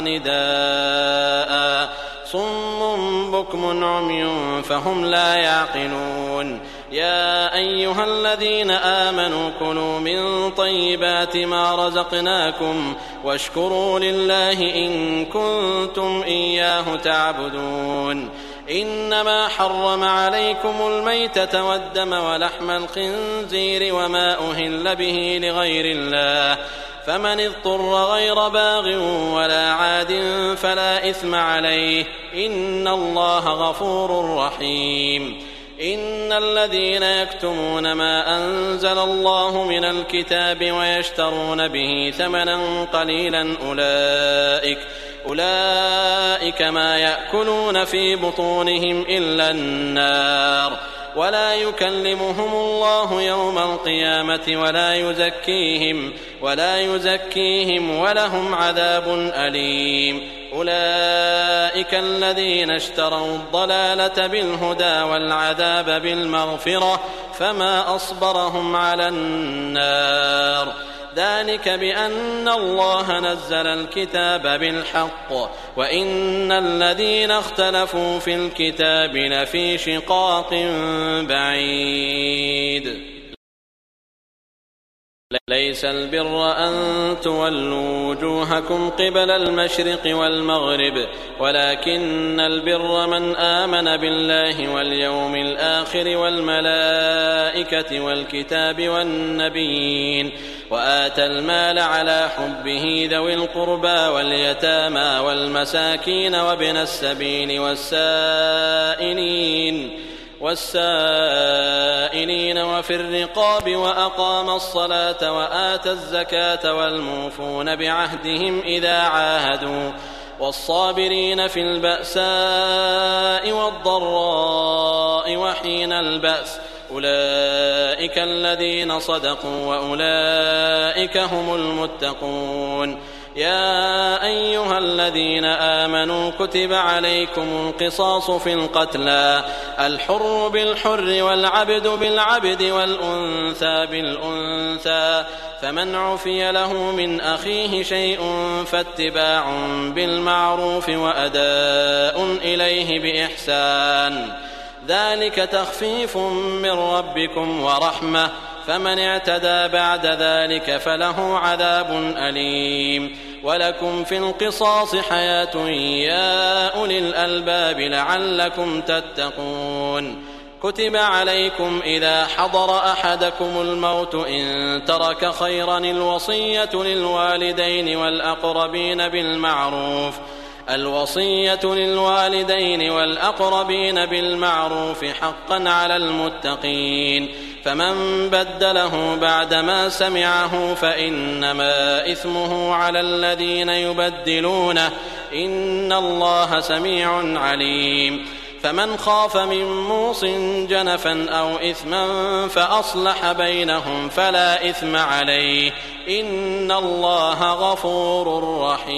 ونداء صم بكم عمي فهم لا يعقلون. يا أيها الذين آمنوا كلوا من طيبات ما رزقناكم واشكروا لله إن كنتم إياه تعبدون. إنما حرم عليكم الميتة والدم ولحم الخنزير وما أهل به لغير الله فمن اضطر غير باغ ولا عاد فلا إثم عليه إن الله غفور رحيم. إن الذين يكتمون ما أنزل الله من الكتاب ويشترون به ثمنا قليلا أولئك أولئك ما يأكلون في بطونهم إلا النار ولا يكلمهم الله يوم القيامة ولا يزكيهم ولا يزكيهم ولهم عذاب أليم. أولئك الذين اشتروا الضلالة بالهدى والعذاب بالمغفرة فما أصبرهم على النار ذلك بأن الله نزل الكتاب بالحق وإن الذين اختلفوا في الكتاب لفي شقاق بعيد. ليس البر أن تولوا وجوهكم قبل المشرق والمغرب ولكن البر من آمن بالله واليوم الآخر والملائكة والكتاب والنبيين وآتى المال على حبه ذوي القربى واليتامى والمساكين وابن السبيل والسائلين والسائلين وفي الرقاب وأقام الصلاة وآتى الزكاة والموفون بعهدهم إذا عاهدوا والصابرين في البأساء والضراء وحين البأس أولئك الذين صدقوا وأولئك هم المتقون. يا أيها الذين آمنوا كتب عليكم القصاص في القتلى الحر بالحر والعبد بالعبد والأنثى بالأنثى فمن عفي له من أخيه شيء فاتباع بالمعروف وأداء إليه بإحسان ذلك تخفيف من ربكم ورحمة فمن اعتدى بعد ذلك فله عذاب أليم. ولكم في القصاص حياة يا أولي الألباب لعلكم تتقون. كتب عليكم إذا حضر أحدكم الموت إن ترك خيرا الوصية للوالدين والأقربين بالمعروف الوصية للوالدين والأقربين بالمعروف حقا على المتقين فمن بدله بعدما سمعه فإنما إثمه على الذين يبدلونه إن الله سميع عليم. فمن خاف من موص جنفا أو إثما فأصلح بينهم فلا إثم عليه إن الله غفور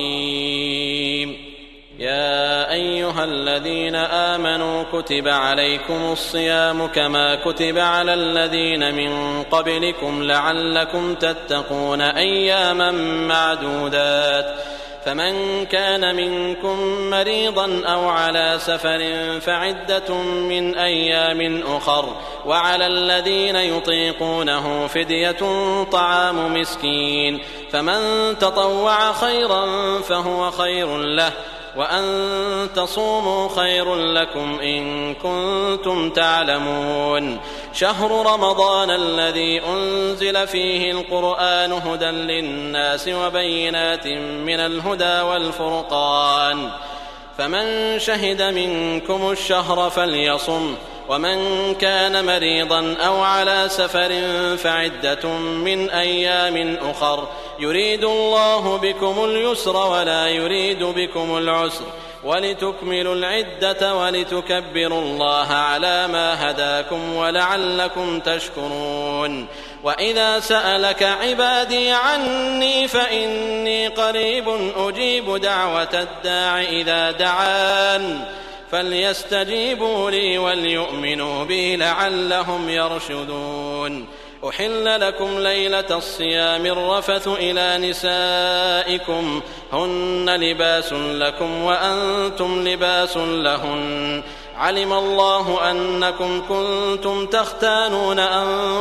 رحيم. يا أيها الذين آمنوا كتب عليكم الصيام كما كتب على الذين من قبلكم لعلكم تتقون أياما معدودات فمن كان منكم مريضا أو على سفر فعدة من أيام أخر وعلى الذين يطيقونه فدية طعام مسكين فمن تطوع خيرا فهو خير له وأن تصوموا خير لكم إن كنتم تعلمون. شهر رمضان الذي أنزل فيه القرآن هدى للناس وبينات من الهدى والفرقان فمن شهد منكم الشهر فليصم ومن كان مريضا أو على سفر فعدة من أيام أخر يريد الله بكم اليسر ولا يريد بكم العسر ولتكملوا العدة ولتكبروا الله على ما هداكم ولعلكم تشكرون. وإذا سألك عبادي عني فإني قريب أجيب دعوة الداع إذا دعان فليستجيبوا لي وليؤمنوا بي لعلهم يرشدون. أحل لكم ليلة الصيام الرفث إلى نسائكم هن لباس لكم وأنتم لباس لهن علم الله أنكم كنتم تختانون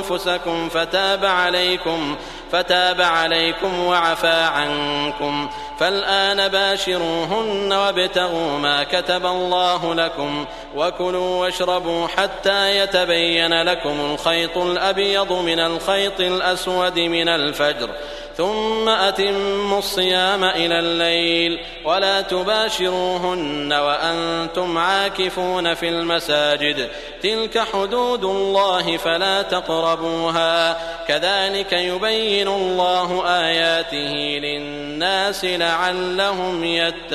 أنفسكم فتاب عليكم فتاب عليكم وعفى عنكم فالآن باشروهن وابتغوا ما كتب الله لكم وكلوا واشربوا حتى يتبين لكم الخيط الأبيض من الخيط الأسود من الفجر ثم أتموا الصيام إلى الليل ولا تباشروهن وأنتم عاكفون في المساجد تلك حدود الله فلا تقربوها كذلك يبين الله آياته للناس لعلهم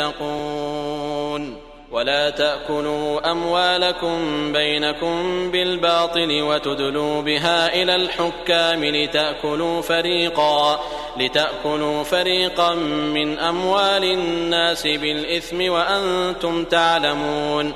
يتقون ولا تأكلوا أموالكم بينكم بالباطل وتدلوا بها إلى الحكام لتأكلوا فريقا لتأكلوا فريقا من أموال الناس بالإثم وأنتم تعلمون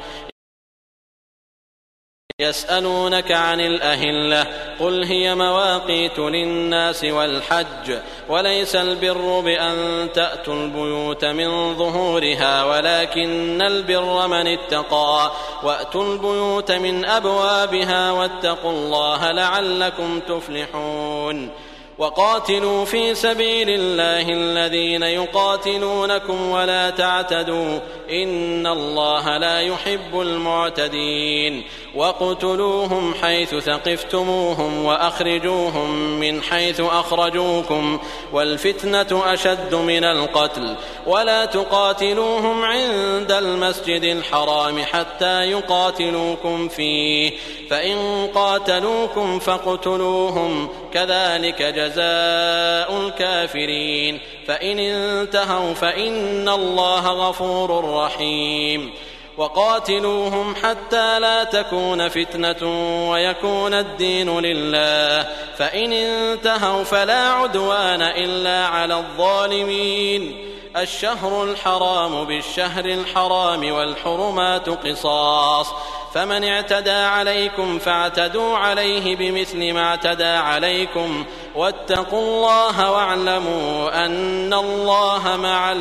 يسألونك عن الأهلة قل هي مواقيت للناس والحج وليس البر بأن تأتوا البيوت من ظهورها ولكن البر من اتقى وأتوا البيوت من أبوابها واتقوا الله لعلكم تفلحون وقاتلوا في سبيل الله الذين يقاتلونكم ولا تعتدوا إن الله لا يحب المعتدين وقتلوهم حيث ثقفتموهم وأخرجوهم من حيث أخرجوكم والفتنة أشد من القتل ولا تقاتلوهم عند المسجد الحرام حتى يقاتلوكم فيه فإن قاتلوكم فاقتلوهم كذلك جزاء الكافرين فإن انتهوا فإن الله غفور رحيم وقاتلوهم حتى لا تكون فتنة ويكون الدين لله فإن انتهوا فلا عدوان إلا على الظالمين الشهر الحرام بالشهر الحرام والحرمات قصاص فمن اعتدى عليكم فاعتدوا عليه بمثل ما اعتدى عليكم واتقوا الله واعلموا أن الله مع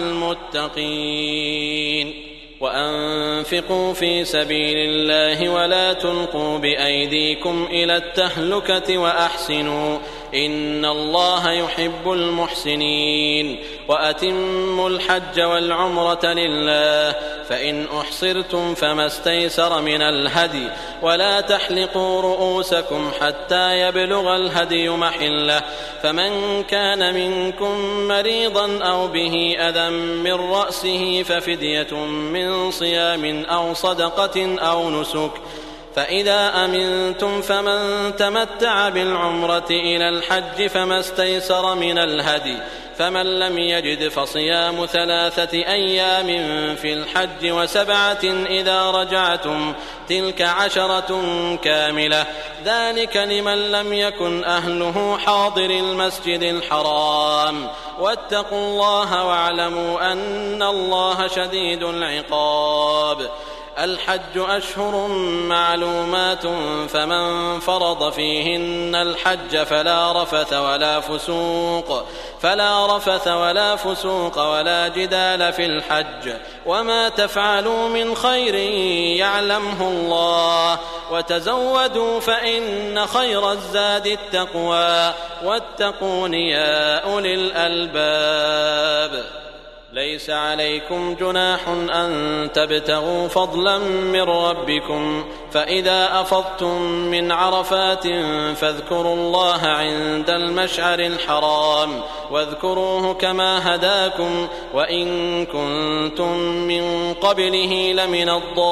المتقين وأنفقوا في سبيل الله ولا تلقوا بأيديكم إلى التهلكة وأحسنوا إن الله يحب المحسنين وأتموا الحج والعمرة لله فإن أحصرتم فما استيسر من الهدي ولا تحلقوا رؤوسكم حتى يبلغ الهدي محله فمن كان منكم مريضا أو به أذى من رأسه ففدية من صيام أو صدقة أو نسك فإذا أمنتم فمن تمتع بالعمرة إلى الحج فما استيسر من الهدي فمن لم يجد فصيام ثلاثة أيام في الحج وسبعة إذا رجعتم تلك عشرة كاملة ذلك لمن لم يكن أهله حاضر المسجد الحرام واتقوا الله واعلموا أن الله شديد العقاب الحج أشهر معلومات فمن فرض فيهن الحج فلا رفث ولا فسوق فلا رفث ولا فسوق ولا جدال في الحج وما تفعلوا من خير يعلمه الله وتزودوا فإن خير الزاد التقوى واتقون يا أولي الألباب ليس عليكم جناح أن تبتغوا فضلا من ربكم فإذا أفضتم من عرفات فاذكروا الله عند المشعر الحرام واذكروه كما هداكم وإن كنتم من قبله لمن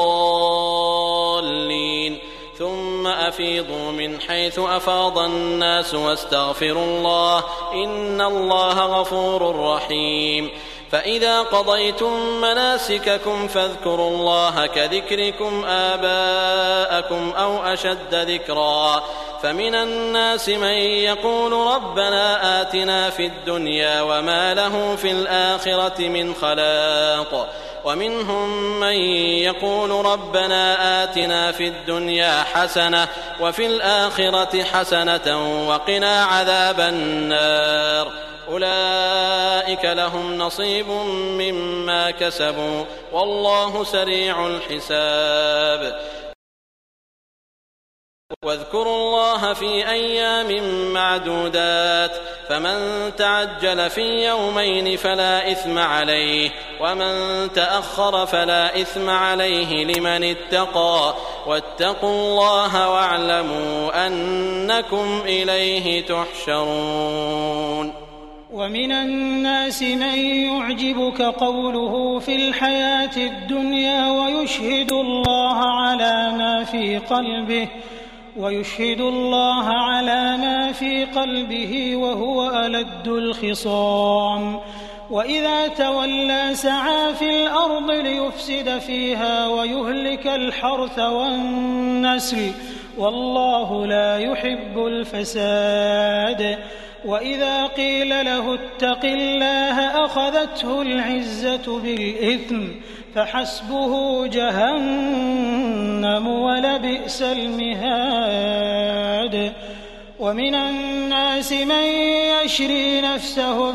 الضالين ثم أفيضوا من حيث أفاض الناس واستغفروا الله إن الله غفور رحيم فإذا قضيتم مناسككم فاذكروا الله كذكركم آباءكم أو أشد ذكرا فمن الناس من يقول ربنا آتنا في الدنيا وما له في الآخرة من خلاق ومنهم من يقول ربنا آتنا في الدنيا حسنة وفي الآخرة حسنة وقنا عذاب النار أولئك لهم نصيب مما كسبوا والله سريع الحساب واذكروا الله في أيام معدودات فمن تعجل في يومين فلا إثم عليه ومن تأخر فلا إثم عليه لمن اتقى واتقوا الله واعلموا أنكم إليه تحشرون. ومن الناس من يعجبك قوله في الحياة الدنيا ويشهد الله على ما في قلبه ويشهد الله على ما في قلبه وهو ألد الخصام وإذا تولى سعى في الأرض ليفسد فيها ويهلك الحرث والنسل والله لا يحب الفساد. وإذا قيل له اتق الله أخذته العزة بالإثم فحسبه جهنم ولبئس المهاد. ومن الناس من يشري نفسه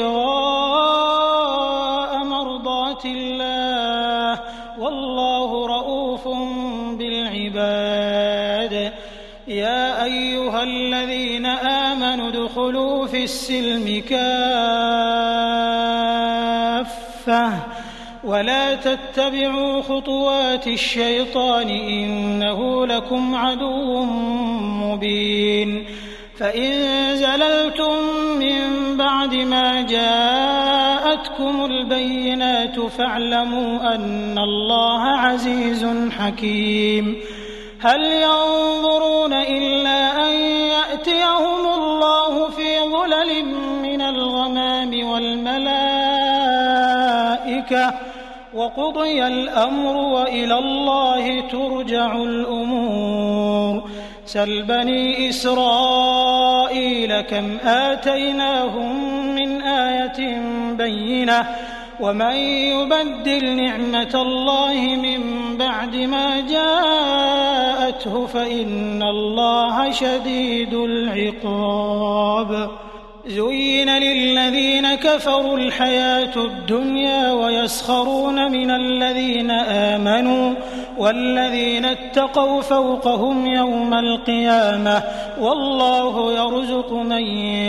ابتغاء مرضات الله والله رؤوف بالعباد. يا أيها الذين آمنوا ادخلوا في السلم كافة ولا تتبعوا خطوات الشيطان إنه لكم عدو مبين. فإن زللتم من بعد ما جاءتكم البينات فاعلموا أن الله عزيز حكيم. هل ينظرون إلا أن يأتيهم الله في ظلل من الغمام والملائكة وقضي الأمر وإلى الله ترجع الأمور. سل بني إسرائيل كم آتيناهم من آية بينة ومن يبدل نعمة الله من بعد ما جاءته فإن الله شديد العقاب. زين للذين كفروا الحياة الدنيا ويسخرون من الذين آمنوا والذين اتقوا فوقهم يوم القيامة والله يرزق من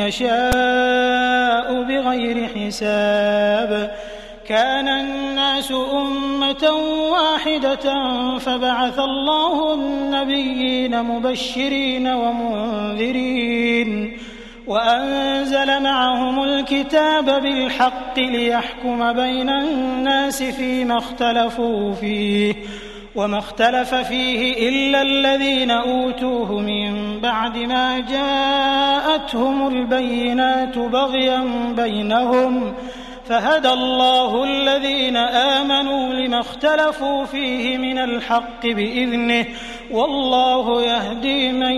يشاء بغير حساب. كان الناس أمة واحدة فبعث الله النبيين مبشرين ومنذرين وأنزل معهم الكتاب بالحق ليحكم بين الناس فيما اختلفوا فيه وما اختلف فيه إلا الذين أوتوه من بعد ما جاءتهم البينات بغيا بينهم فهدى الله الذين آمنوا لما اختلفوا فيه من الحق بإذنه والله يهدي من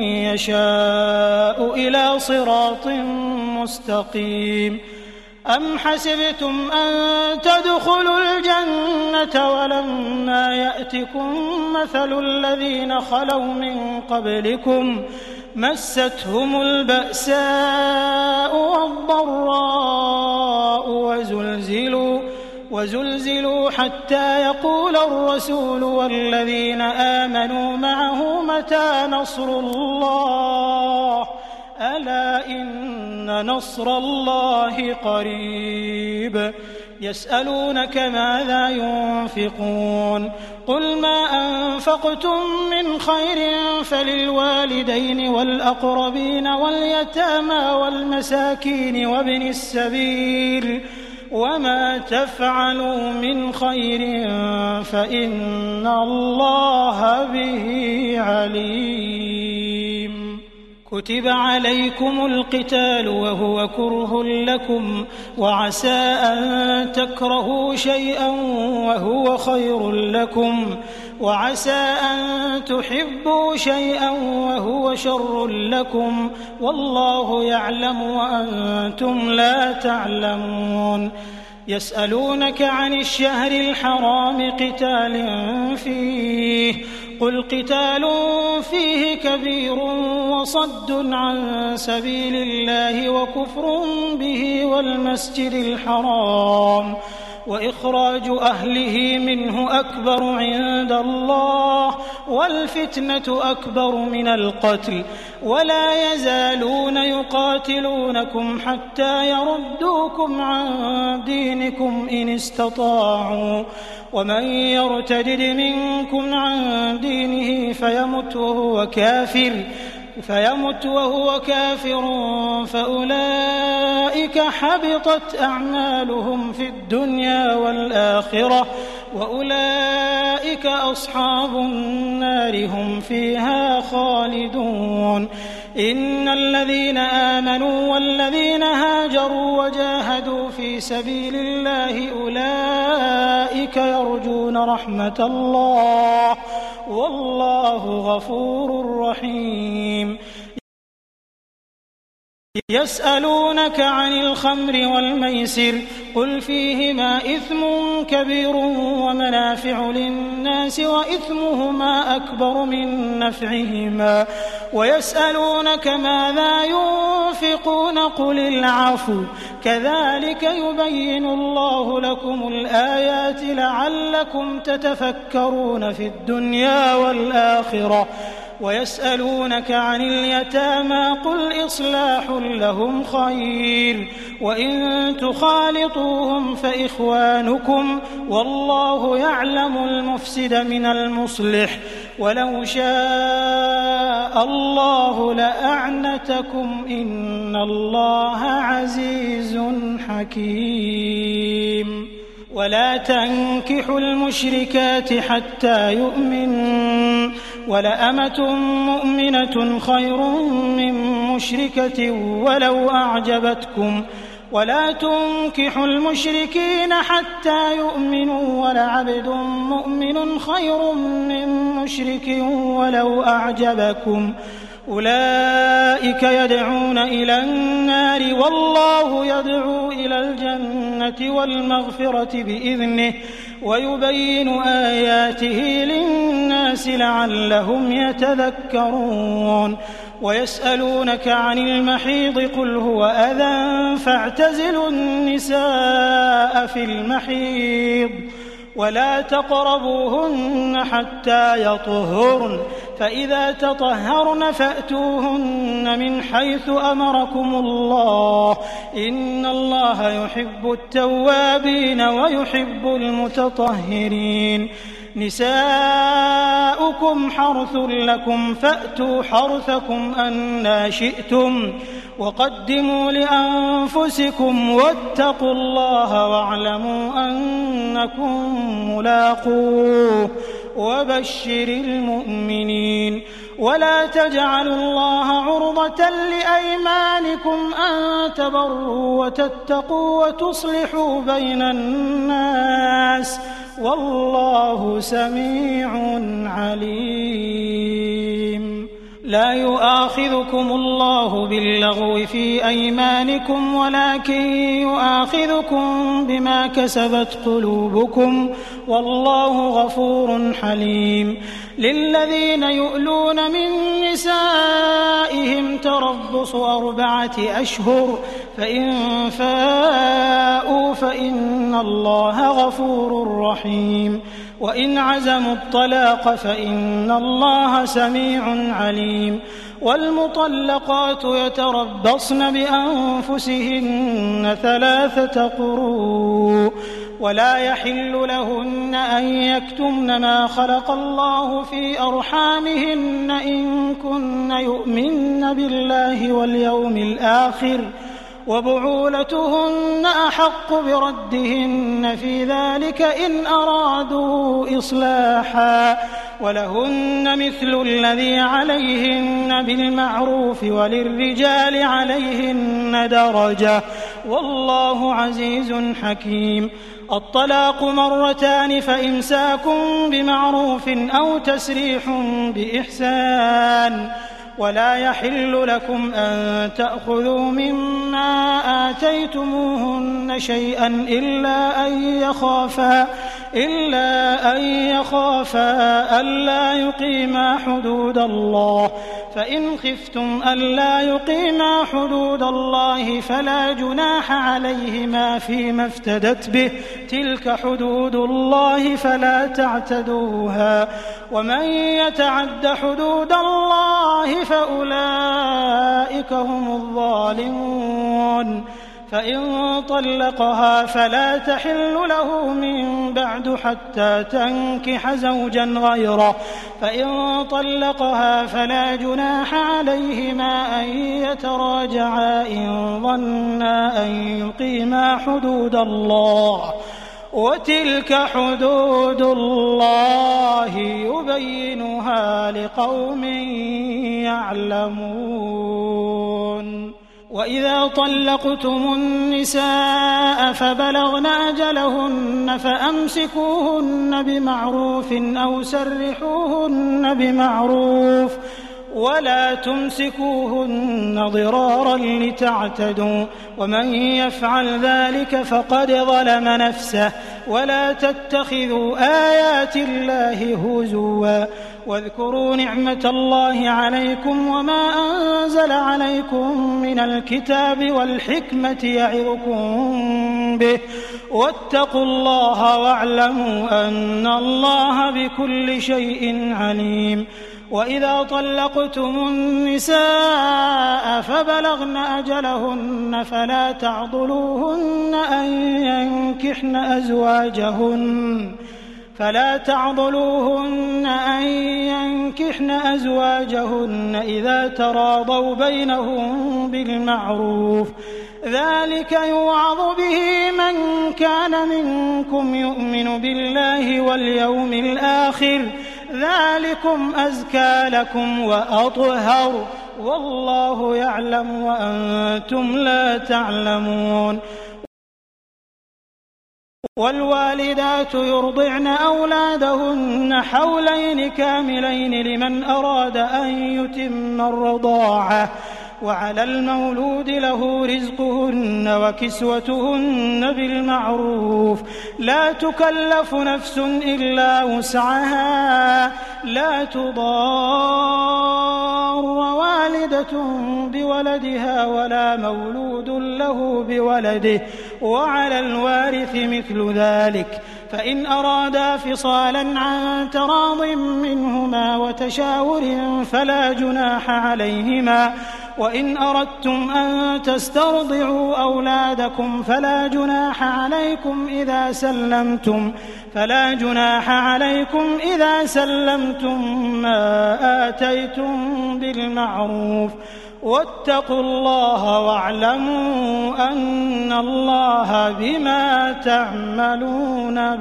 يشاء إلى صراط مستقيم. أم حسبتم أن تدخلوا الجنة ولما يأتكم مثل الذين خلوا من قبلكم مستهم البأساء والضراء وزلزلوا وزلزلوا حتى يقول الرسول والذين آمنوا معه متى نصر الله ألا إن نصر الله قريب. يسألونك ماذا ينفقون قل ما أنفقتم من خير فللوالدين والأقربين واليتامى والمساكين وابن السبيل وما تفعلوا من خير فإن الله به عليم. كتب عليكم القتال وهو كره لكم وعسى أن تكرهوا شيئا وهو خير لكم وعسى أن تحبوا شيئا وهو شر لكم والله يعلم وأنتم لا تعلمون. يسألونك عن الشهر الحرام قتال فيه قل قتال فيه كبير وصد عن سبيل الله وكفر به والمسجد الحرام وإخراج أهله منه أكبر عند الله والفتنة أكبر من القتل ولا يزالون يقاتلونكم حتى يردوكم عن دينكم إن استطاعوا ومن يرتدد منكم عن دينه فيمت وهو كافر فيمت وهو كافر فأولئك حبطت أعمالهم في الدنيا والآخرة وأولئك أصحاب النار هم فيها خالدون إن الذين آمنوا والذين هاجروا وجاهدوا في سبيل الله أولئك يرجون رحمة الله والله غفور رحيم يسألونك عن الخمر والميسر قل فيهما إثم كبير ومنافع للناس وإثمهما أكبر من نفعهما ويسألونك ماذا ينفقون قل العفو كذلك يبين الله لكم الآيات لعلكم تتفكرون في الدنيا والآخرة ويسألونك عن اليتامى قل إصلاح لهم خير وإن تخالطوهم فإخوانكم والله يعلم المفسد من المصلح ولو شاء الله لأعنتكم إن الله عزيز حكيم ولا تنكحوا المشركات حتى يؤمنوا ولأمة مؤمنة خير من مشركة ولو أعجبتكم ولا تنكحوا المشركين حتى يؤمنوا ولعبد مؤمن خير من مشرك ولو أعجبكم أولئك يدعون إلى النار والله يدعو إلى الجنة والمغفرة بإذنه ويبين آياته للناس لعلهم يتذكرون ويسألونك عن المحيض قل هو أذى فاعتزلوا النساء في المحيض ولا تقربوهن حتى يطهرن فإذا تطهرن فأتوهن من حيث أمركم الله إن الله يحب التوابين ويحب المتطهرين نساؤكم حرث لكم فأتوا حرثكم أنى شئتم وقدموا لأنفسكم واتقوا الله واعلموا أنكم ملاقوه وبشر المؤمنين ولا تجعلوا الله عرضة لأيمانكم أن تبروا وتتقوا وتصلحوا بين الناس والله سميع عليم لا يؤاخذكم الله باللغو في أيمانكم ولكن يؤاخذكم بما كسبت قلوبكم والله غفور حليم للذين يؤلون من نسائهم تربص أربعة أشهر فإن فاءوا فإن الله غفور رحيم وإن عزموا الطلاق فإن الله سميع عليم والمطلقات يتربصن بأنفسهن ثلاثة قروء ولا يحل لهن أن يكتمن ما خلق الله في أرحامهن إن كن يؤمن بالله واليوم الآخر وبعولتهن أحق بردهن في ذلك إن أرادوا إصلاحا ولهن مثل الذي عليهن بالمعروف وللرجال عليهن درجة والله عزيز حكيم الطلاق مرتان فإمساك بمعروف أو تسريح بإحسان ولا يحل لكم أن تأخذوا مما آتيتموهن شيئا إلا أن يخافا إلا أن يخافا ألا يقيما حدود الله فإن خفتم ألا يقيما حدود الله فلا جناح عليهما فيما افتدت به تلك حدود الله فلا تعتدوها ومن يتعد حدود الله فأولئك هم الظالمون فإن طلقها فلا تحل له من بعد حتى تنكح زوجا غيره فإن طلقها فلا جناح عليهما أن يتراجعا إن ظنا أن يقيما حدود الله وتلك حدود الله يبينها لقوم يعلمون وإذا طلقتم النساء فبلغن أجلهن فأمسكوهن بمعروف أو سرحوهن بمعروف ولا تمسكوهن ضرارا لتعتدوا ومن يفعل ذلك فقد ظلم نفسه ولا تتخذوا آيات الله هزوا واذكروا نعمة الله عليكم وما أنزل عليكم من الكتاب والحكمة يعظكم به واتقوا الله واعلموا أن الله بكل شيء عليم وإذا طلقتم النساء فبلغن أجلهن فلا تعضلوهن أن ينكحن أزواجهن فلا تعضلوهن أن ينكحن أزواجهن إذا تراضوا بينهم بالمعروف ذلك يوعظ به من كان منكم يؤمن بالله واليوم الآخر ذلكم أزكى لكم وأطهر والله يعلم وأنتم لا تعلمون والوالدات يرضعن أولادهن حولين كاملين لمن أراد أن يتم الرضاعة وعلى المولود له رزقهن وكسوتهن بالمعروف لا تكلف نفس إلا وسعها لا تضار والدة بولدها ولا مولود له بولده وعلى الوارث مثل ذلك فإن أرادا فصالا عن تراض منهما وتشاور فلا جناح عليهما وإن أردتم أن تسترضعوا أولادكم فلا جناح عليكم إذا سلمتم فلا جناح عليكم إذا سلمتم ما آتيتم بالمعروف واتقوا الله واعلموا أن الله بما تعملون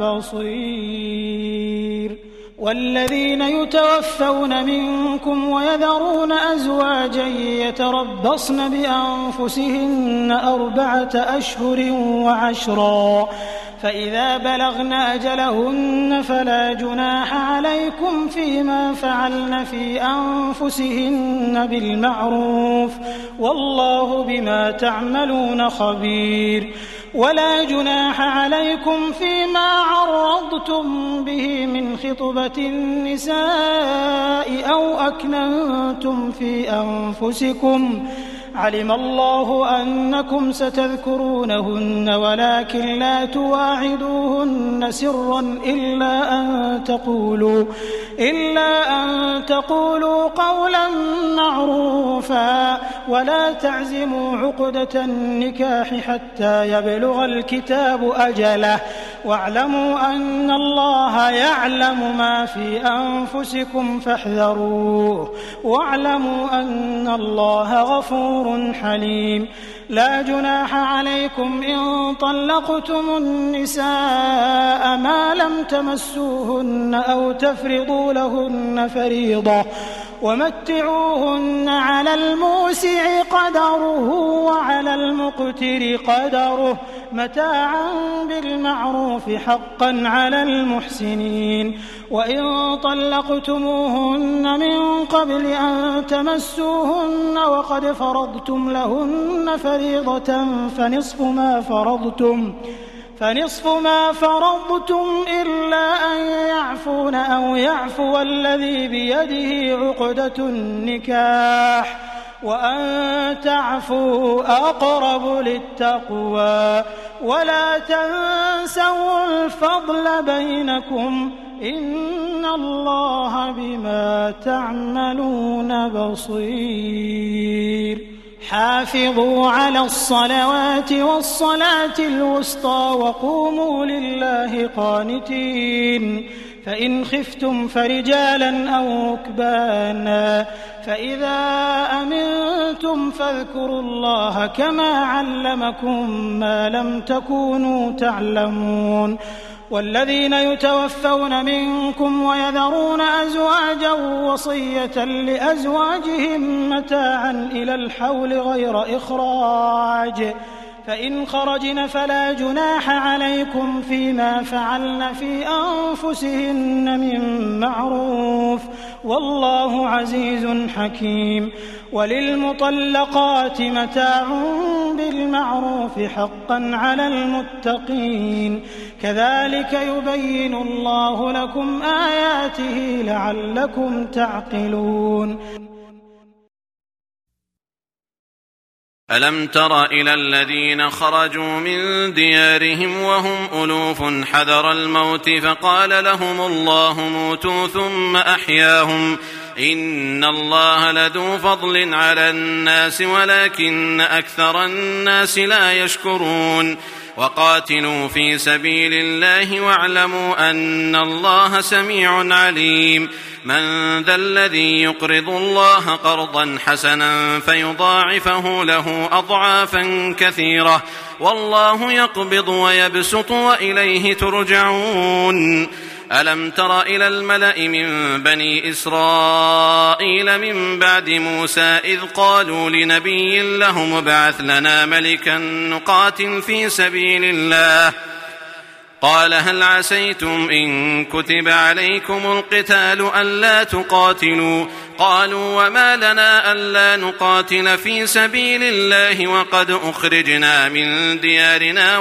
بصير والذين يتوفون منكم ويذرون أزواجا يتربصن بأنفسهن أربعة أشهر وعشرا فإذا بلغن أجلهن فلا جناح عليكم فيما فعلن في أنفسهن بالمعروف والله بما تعملون خبير ولا جناح عليكم فيما عرضتم به من خطبة النساء أو أكننتم في أنفسكم علم الله أنكم ستذكرونهن ولكن لا تواعدوهن سرا إلا أن تقولوا إلا أن تقولوا قولا معروفا ولا تعزموا عقدة النكاح حتى يبلغ الكتاب أجله واعلموا أن الله يعلم ما في أنفسكم فاحذروه واعلموا أن الله غفور حليم لا جناح عليكم إن طلقتم النساء ما لم تمسوهن أو تفرضوا لهن فريضة ومتعوهن على الموسع قدره وعلى المقتر قدره متاعا بالمعروف حقا على المحسنين وإن طلقتموهن من قبل أن تمسوهن وقد فرضتم لهن فريضة فنصف ما فرضتم فنصف ما فرضتم إلا أن يعفون أو يعفو الذي بيده عقدة النكاح وأن تعفوا أقرب للتقوى ولا تنسوا الفضل بينكم إن الله بما تعملون بصير حافظوا على الصلوات والصلاة الوسطى وقوموا لله قانتين فإن خفتم فرجالا أو ركبانا فإذا أمنتم فاذكروا الله كما علمكم ما لم تكونوا تعلمون والذين يتوفون منكم ويذرون أزواجا وصية لأزواجهم متاعا إلى الحول غير إخراج فإن خرجن فلا جناح عليكم فيما فعلن في أنفسهن من معروف والله عزيز حكيم وللمطلقات متاع بالمعروف حقا على المتقين كذلك يبين الله لكم آياته لعلكم تعقلون ألم تر إلى الذين خرجوا من ديارهم وهم ألوف حذر الموت فقال لهم الله موتوا ثم أحياهم إن الله لذو فضل على الناس ولكن أكثر الناس لا يشكرون وقاتلوا في سبيل الله واعلموا أن الله سميع عليم من ذا الذي يقرض الله قرضا حسنا فيضاعفه له أضعافا كثيرة والله يقبض ويبسط وإليه ترجعون ألم تر إلى الملأ من بني إسرائيل من بعد موسى إذ قالوا لنبي له ابعث لنا ملكا نقاتل في سبيل الله قال هل عسيتم إن كتب عليكم القتال ألا تقاتلوا قالوا وما لنا ألا نقاتل في سبيل الله وقد أخرجنا من ديارنا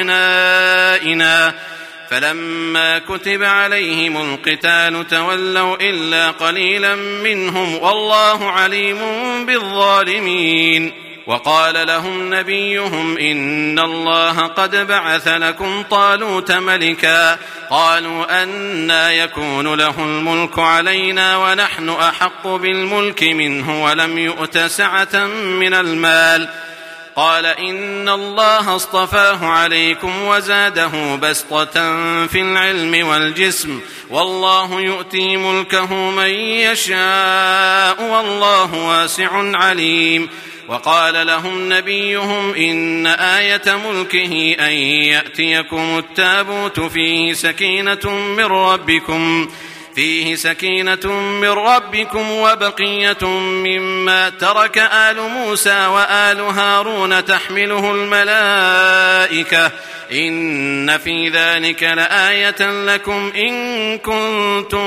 وأبنائنا فلما كتب عليهم القتال تولوا إلا قليلا منهم والله عليم بالظالمين وقال لهم نبيهم إن الله قد بعث لكم طالوت ملكا قالوا أنى يكون له الملك علينا ونحن أحق بالملك منه ولم يؤت سعة من المال قال إن الله اصطفاه عليكم وزاده بسطة في العلم والجسم والله يؤتي ملكه من يشاء والله واسع عليم وقال لهم نبيهم إن آية ملكه أن يأتيكم التابوت فيه سكينة من ربكم فيه سكينة من ربكم وبقية مما ترك آل موسى وآل هارون تحمله الملائكة إن في ذلك لآية لكم إن كنتم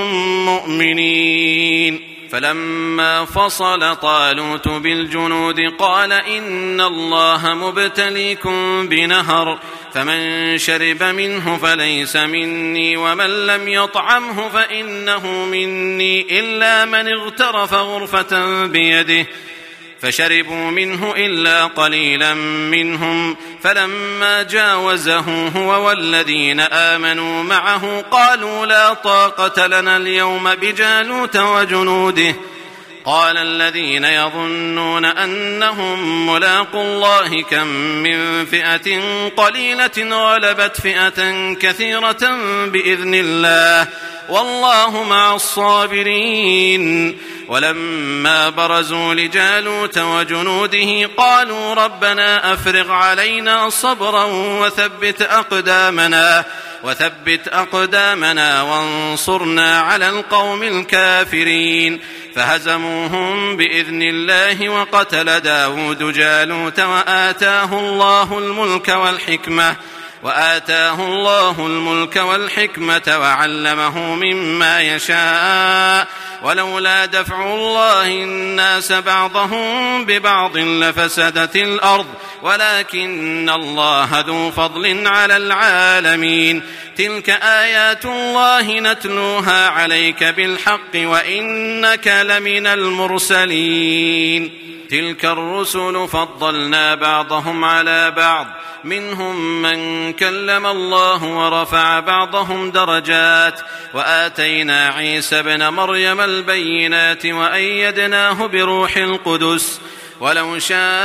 مؤمنين فلما فصل طالوت بالجنود قال إن الله مبتليكم بنهر فمن شرب منه فليس مني ومن لم يطعمه فإنه مني إلا من اغترف غرفة بيده فشربوا منه إلا قليلا منهم فلما جاوزه هو والذين آمنوا معه قالوا لا طاقة لنا اليوم بجالوت وجنوده قال الذين يظنون أنهم ملاقوا الله كم من فئة قليلة غلبت فئة كثيرة بإذن الله والله مع الصابرين ولما برزوا لجالوت وجنوده قالوا ربنا أفرغ علينا صبرا وثبت أقدامنا وثبت أقدامنا وانصرنا على القوم الكافرين فهزموهم بإذن الله وقتل داود جالوت وآتاه الله الملك والحكمة وآتاه الله الملك والحكمة وعلمه مما يشاء ولولا دفع الله الناس بعضهم ببعض لفسدت الأرض ولكن الله ذو فضل على العالمين تلك آيات الله نتلوها عليك بالحق وإنك لمن المرسلين تلك الرسل فضلنا بعضهم على بعض منهم من كلم الله ورفع بعضهم درجات وآتينا عيسى ابن مريم البينات وأيدناه بروح القدس ولو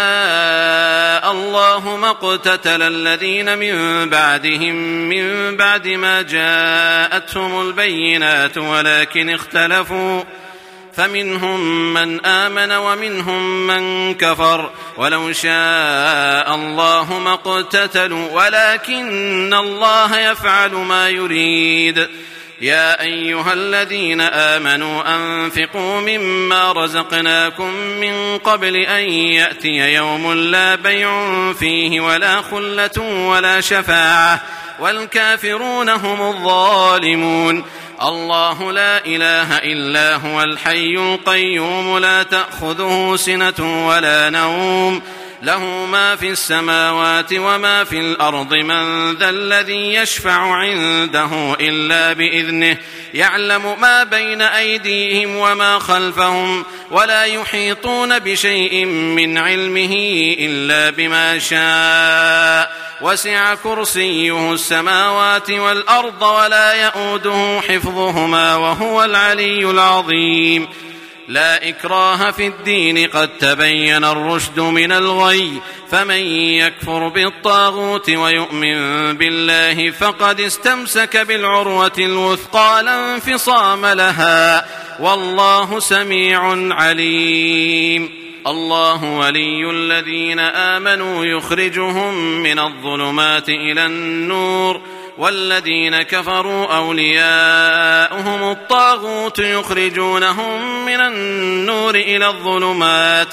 شاء الله ما اقتتل الذين من بعدهم من بعد ما جاءتهم البينات ولكن اختلفوا فمنهم من آمن ومنهم من كفر ولو شاء الله ما اقتتلوا ولكن الله يفعل ما يريد يا أيها الذين آمنوا أنفقوا مما رزقناكم من قبل أن يأتي يوم لا بيع فيه ولا خلة ولا شفاعة والكافرون هم الظالمون الله لا إله إلا هو الحي القيوم لا تأخذه سنة ولا نوم له ما في السماوات وما في الأرض من ذا الذي يشفع عنده إلا بإذنه يعلم ما بين أيديهم وما خلفهم ولا يحيطون بشيء من علمه إلا بما شاء وسع كرسيه السماوات والأرض ولا يؤوده حفظهما وهو العلي العظيم لا إكراه في الدين قد تبين الرشد من الغي فمن يكفر بالطاغوت ويؤمن بالله فقد استمسك بالعروة الوثقى لا انفصام لها والله سميع عليم الله ولي الذين آمنوا يخرجهم من الظلمات إلى النور والذين كفروا أولياؤهم الطاغوت يخرجونهم من النور إلى الظلمات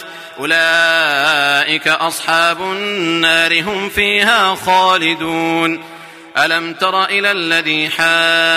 أولئك أصحاب النار هم فيها خالدون ألم تر إلى الذي حاج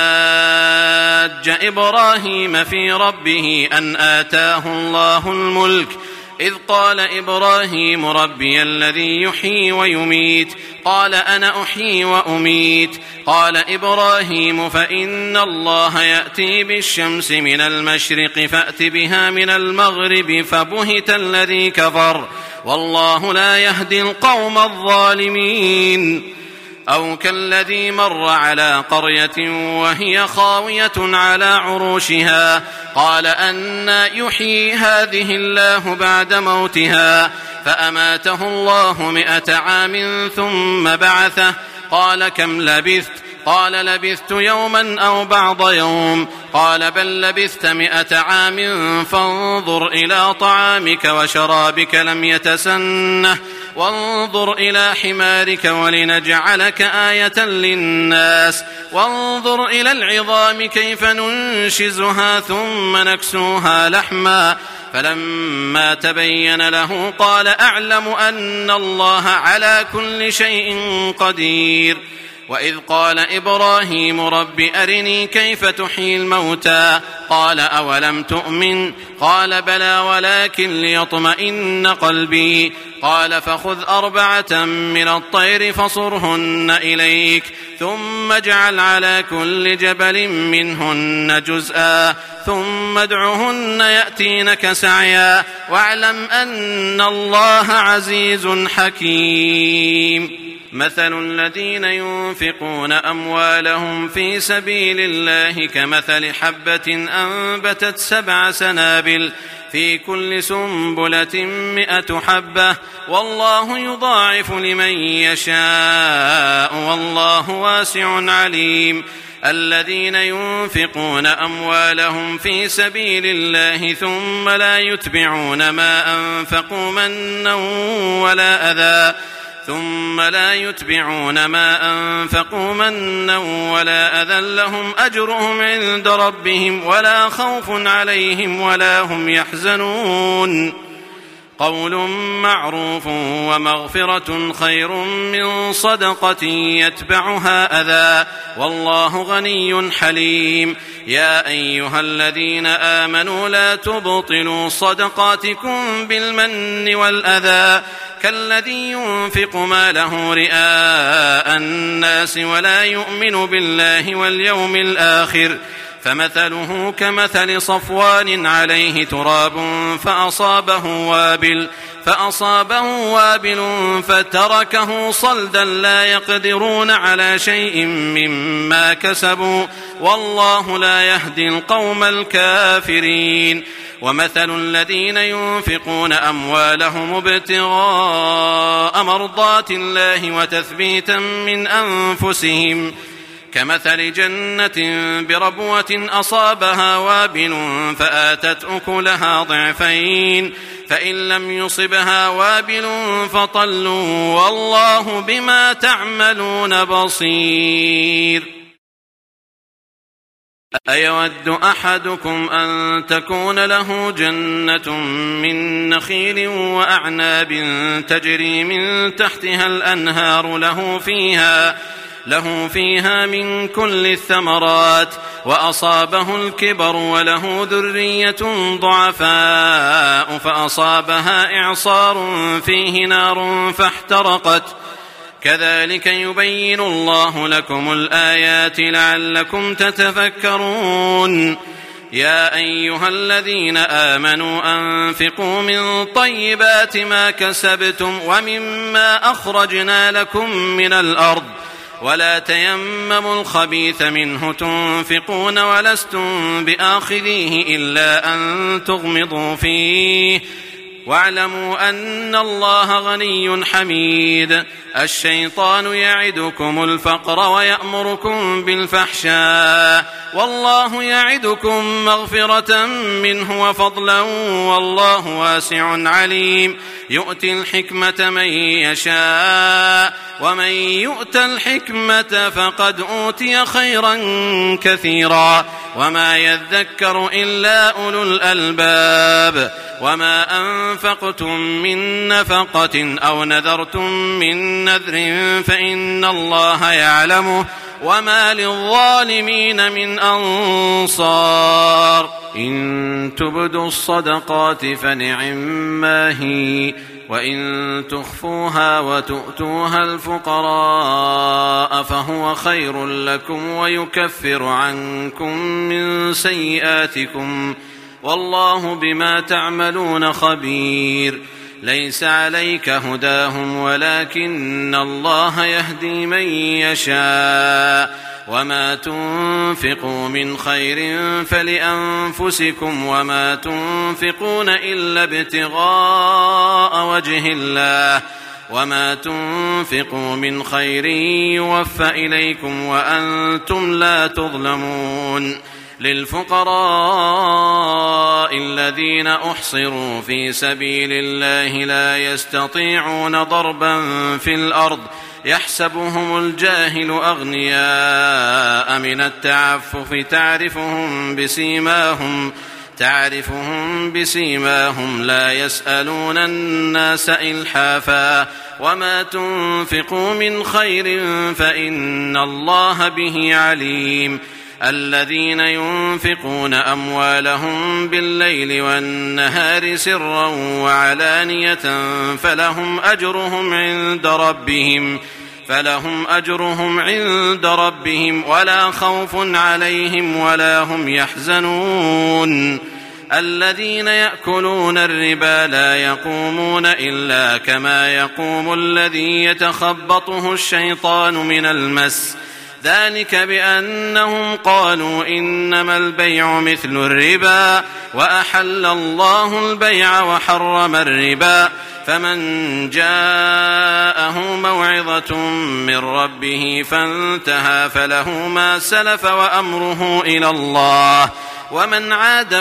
إبراهيم في ربه أن آتاه الله الملك إذ قال إبراهيم ربي الذي يحيي ويميت قال أنا أحيي وأميت قال إبراهيم فإن الله يأتي بالشمس من المشرق فأت بها من المغرب فبهت الذي كفر والله لا يهدي القوم الظالمين أو كالذي مر على قرية وهي خاوية على عروشها قال أنى يحيي هذه الله بعد موتها فأماته الله مئة عام ثم بعثه قال كم لبثت قال لبثت يوما أو بعض يوم قال بل لبثت مئة عام فانظر إلى طعامك وشرابك لم يتسنه وانظر إلى حمارك ولنجعلك آية للناس وانظر إلى العظام كيف ننشزها ثم نكسوها لحما فلما تبين له قال أعلم أن الله على كل شيء قدير وإذ قال إبراهيم رب أرني كيف تحيي الموتى قال أولم تؤمن قال بلى ولكن ليطمئن قلبي قال فخذ أربعة من الطير فصرهن إليك ثم اجعل على كل جبل منهن جزءا ثم ادعهن يأتينك سعيا واعلم أن الله عزيز حكيم مثل الذين ينفقون أموالهم في سبيل الله كمثل حبة أنبتت سبع سنابل في كل سنبلة مئة حبة والله يضاعف لمن يشاء والله واسع عليم الذين ينفقون أموالهم في سبيل الله ثم لا يتبعون ما أنفقوا منا ولا أذى ثم لا يتبعون ما أنفقوا منا ولا أذى لهم أجرهم عند ربهم ولا خوف عليهم ولا هم يحزنون قول معروف ومغفرة خير من صدقة يتبعها أذى والله غني حليم. يا أيها الذين آمنوا لا تبطلوا صدقاتكم بالمن والأذى كالذي ينفق ماله رئاء الناس ولا يؤمن بالله واليوم الآخر فمثله كمثل صفوان عليه تراب فأصابه وابل فأصابه وابل فتركه صلدا لا يقدرون على شيء مما كسبوا والله لا يهدي القوم الكافرين. ومثل الذين ينفقون أموالهم ابتغاء مرضات الله وتثبيتا من أنفسهم كمثل جنة بربوة أصابها وابل فآتت أكلها ضعفين فإن لم يصبها وابل فطل والله بما تعملون بصير. أيود أحدكم أن تكون له جنة من نخيل وأعناب تجري من تحتها الأنهار له فيها له فيها من كل الثمرات وأصابه الكبر وله ذرية ضعفاء فأصابها إعصار فيه نار فاحترقت كذلك يبين الله لكم الآيات لعلكم تتفكرون. يا أيها الذين آمنوا أنفقوا من طيبات ما كسبتم ومما أخرجنا لكم من الأرض ولا تيمموا الخبيث منه تنفقون ولستم بآخذيه إلا أن تغمضوا فيه واعلموا أن الله غني حميد. الشيطان يعدكم الفقر ويأمركم بالفحشاء والله يعدكم مغفرة منه وفضلا والله واسع عليم. يؤتي الحكمة من يشاء ومن يؤت الحكمة فقد أوتي خيرا كثيرا وما يذكر إلا أولو الألباب. وما أنفقتم من نفقة أو نذرتم من نذر فإن الله يعلمه وما للظالمين من أنصار. إن تبدوا الصدقات فنعما هي وإن تخفوها وتؤتوها الفقراء فهو خير لكم ويكفر عنكم من سيئاتكم والله بما تعملون خبير. ليس عليك هداهم ولكن الله يهدي من يشاء وما تنفقوا من خير فلأنفسكم وما تنفقون إلا ابتغاء وجه الله وما تنفقوا من خير يوفى إليكم وأنتم لا تظلمون. للفقراء الذين أحصروا في سبيل الله لا يستطيعون ضربا في الأرض يحسبهم الجاهل أغنياء من التعفف تعرفهم بسيماهم تعرفهم بسيماهم لا يسألون الناس إلحافا وما تنفقوا من خير فإن الله به عليم. الذين ينفقون أموالهم بالليل والنهار سرا وعلانية فلهم أجرهم عند ربهم فلهم أجرهم عند ربهم ولا خوف عليهم ولا هم يحزنون. الذين يأكلون الربا لا يقومون إلا كما يقوم الذي يتخبطه الشيطان من المس ذلك بأنهم قالوا إنما البيع مثل الربا وأحل الله البيع وحرم الربا فمن جاءه موعظة من ربه فانتهى فله ما سلف وأمره إلى الله ومن عاد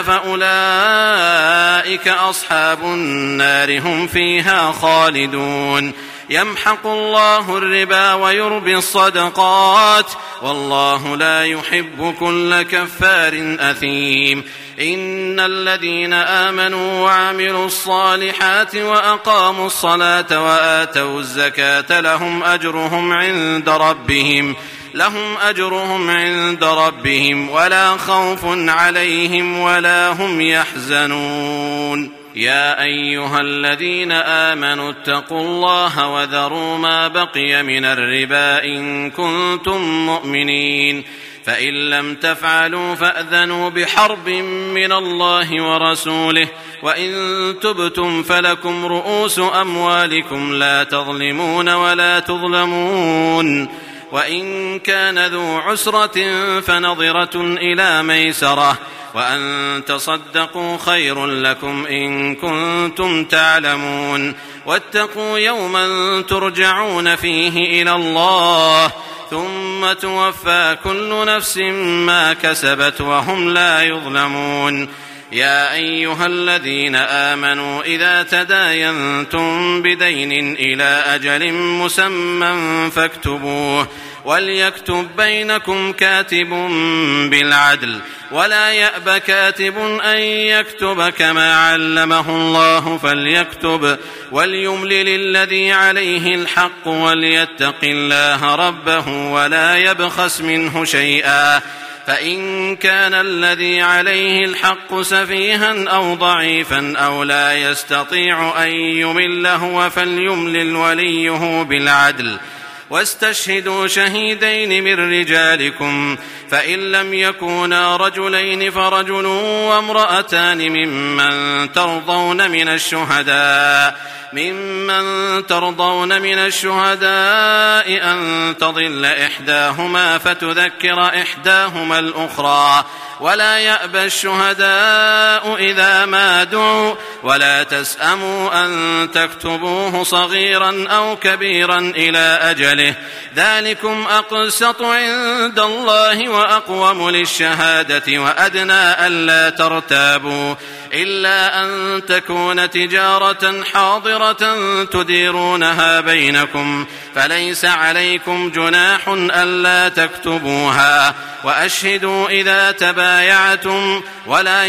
فأولئك أصحاب النار هم فيها خالدون. يمحق الله الربا ويربي الصدقات والله لا يحب كل كفار أثيم. إن الذين آمنوا وعملوا الصالحات وأقاموا الصلاة وآتوا الزكاة لهم أجرهم عند ربهم لهم أجرهم عند ربهم ولا خوف عليهم ولا هم يحزنون. يا أيها الذين آمنوا اتقوا الله وذروا ما بقي من الربا إن كنتم مؤمنين فإن لم تفعلوا فأذنوا بحرب من الله ورسوله وإن تبتم فلكم رؤوس أموالكم لا تظلمون ولا تظلمون وإن كان ذو عسرة فنظرة إلى ميسرة وأن تصدقوا خير لكم إن كنتم تعلمون واتقوا يوما ترجعون فيه إلى الله ثم توفى كل نفس ما كسبت وهم لا يظلمون. يا أيها الذين آمنوا إذا تداينتم بدين إلى أجل مسمى فاكتبوه وليكتب بينكم كاتب بالعدل ولا يأب كاتب أن يكتب كما علمه الله فليكتب وليملل الذي عليه الحق وليتق الله ربه ولا يبخس منه شيئا فإن كان الذي عليه الحق سفيها أو ضعيفا أو لا يستطيع أن يمل هو فليملل وليه بالعدل واستشهدوا شهيدين من رجالكم فإن لم يكونا رجلين فرجل وامرأتان ممن ترضون من الشهداء ممن ترضون من الشهداء أن تضل إحداهما فتذكر إحداهما الأخرى ولا يأبى الشهداء إذا ما دعوا ولا تسأموا أن تكتبوه صغيرا أو كبيرا إلى أجله ذلكم أقسط عند الله وأقوم للشهادة وأدنى ألا ترتابوا إلا أن تكون تجارة حاضرة تديرونها بينكم فليس عليكم جناح ألا تكتبوها وأشهدوا إذا تبايعتم ولا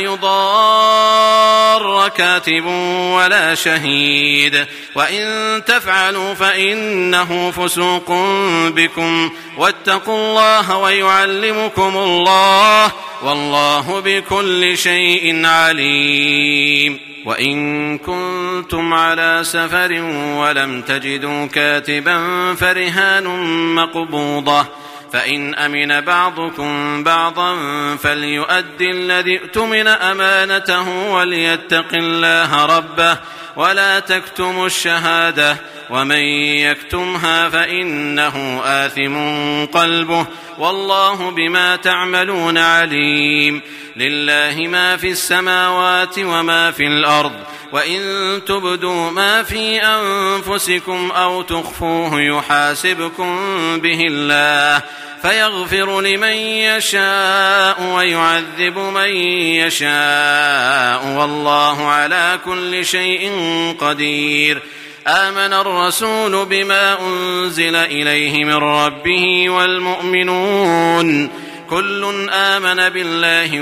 يضار كاتب ولا شهيد وإن تفعلوا فإنه فسوق بكم واتقوا الله ويعلمكم الله والله بكل شيء عليم. وإن كنتم على سفر ولم تجدوا كاتبا فرهان مقبوضة فإن أمن بعضكم بعضا فليؤدي الذي اؤتمن أمانته وليتق الله ربه ولا تكتموا الشهادة ومن يكتمها فإنه آثم قلبه والله بما تعملون عليم. لله ما في السماوات وما في الأرض وإن تبدوا ما في أنفسكم أو تخفوه يحاسبكم به الله فيغفر لمن يشاء ويعذب من يشاء والله على كل شيء قدير. آمن الرسول بما أنزل إليه من ربه والمؤمنون كل آمن بالله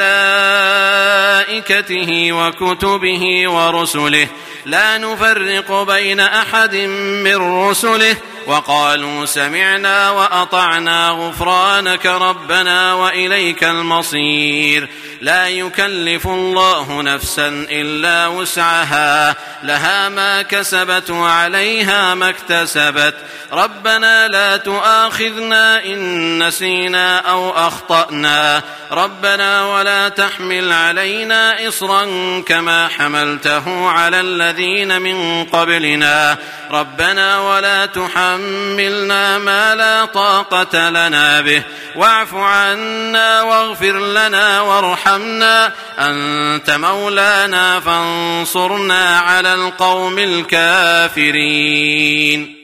وملائكته وكتبه ورسله لا نفرق بين أحد من رسله وقالوا سمعنا وأطعنا غفرانك ربنا وإليك المصير. لا يكلف الله نفسا إلا وسعها لها ما كسبت وعليها ما اكتسبت ربنا لا تؤاخذنا إن نسينا أو أخطأنا ربنا ولا تحمل علينا إصرا كما حملته على الذين من قبلنا ربنا ولا تحملنا ما لا طاقة لنا به واعف عنا واغفر لنا وارحمنا أنت مولانا فانصرنا على القوم الكافرين.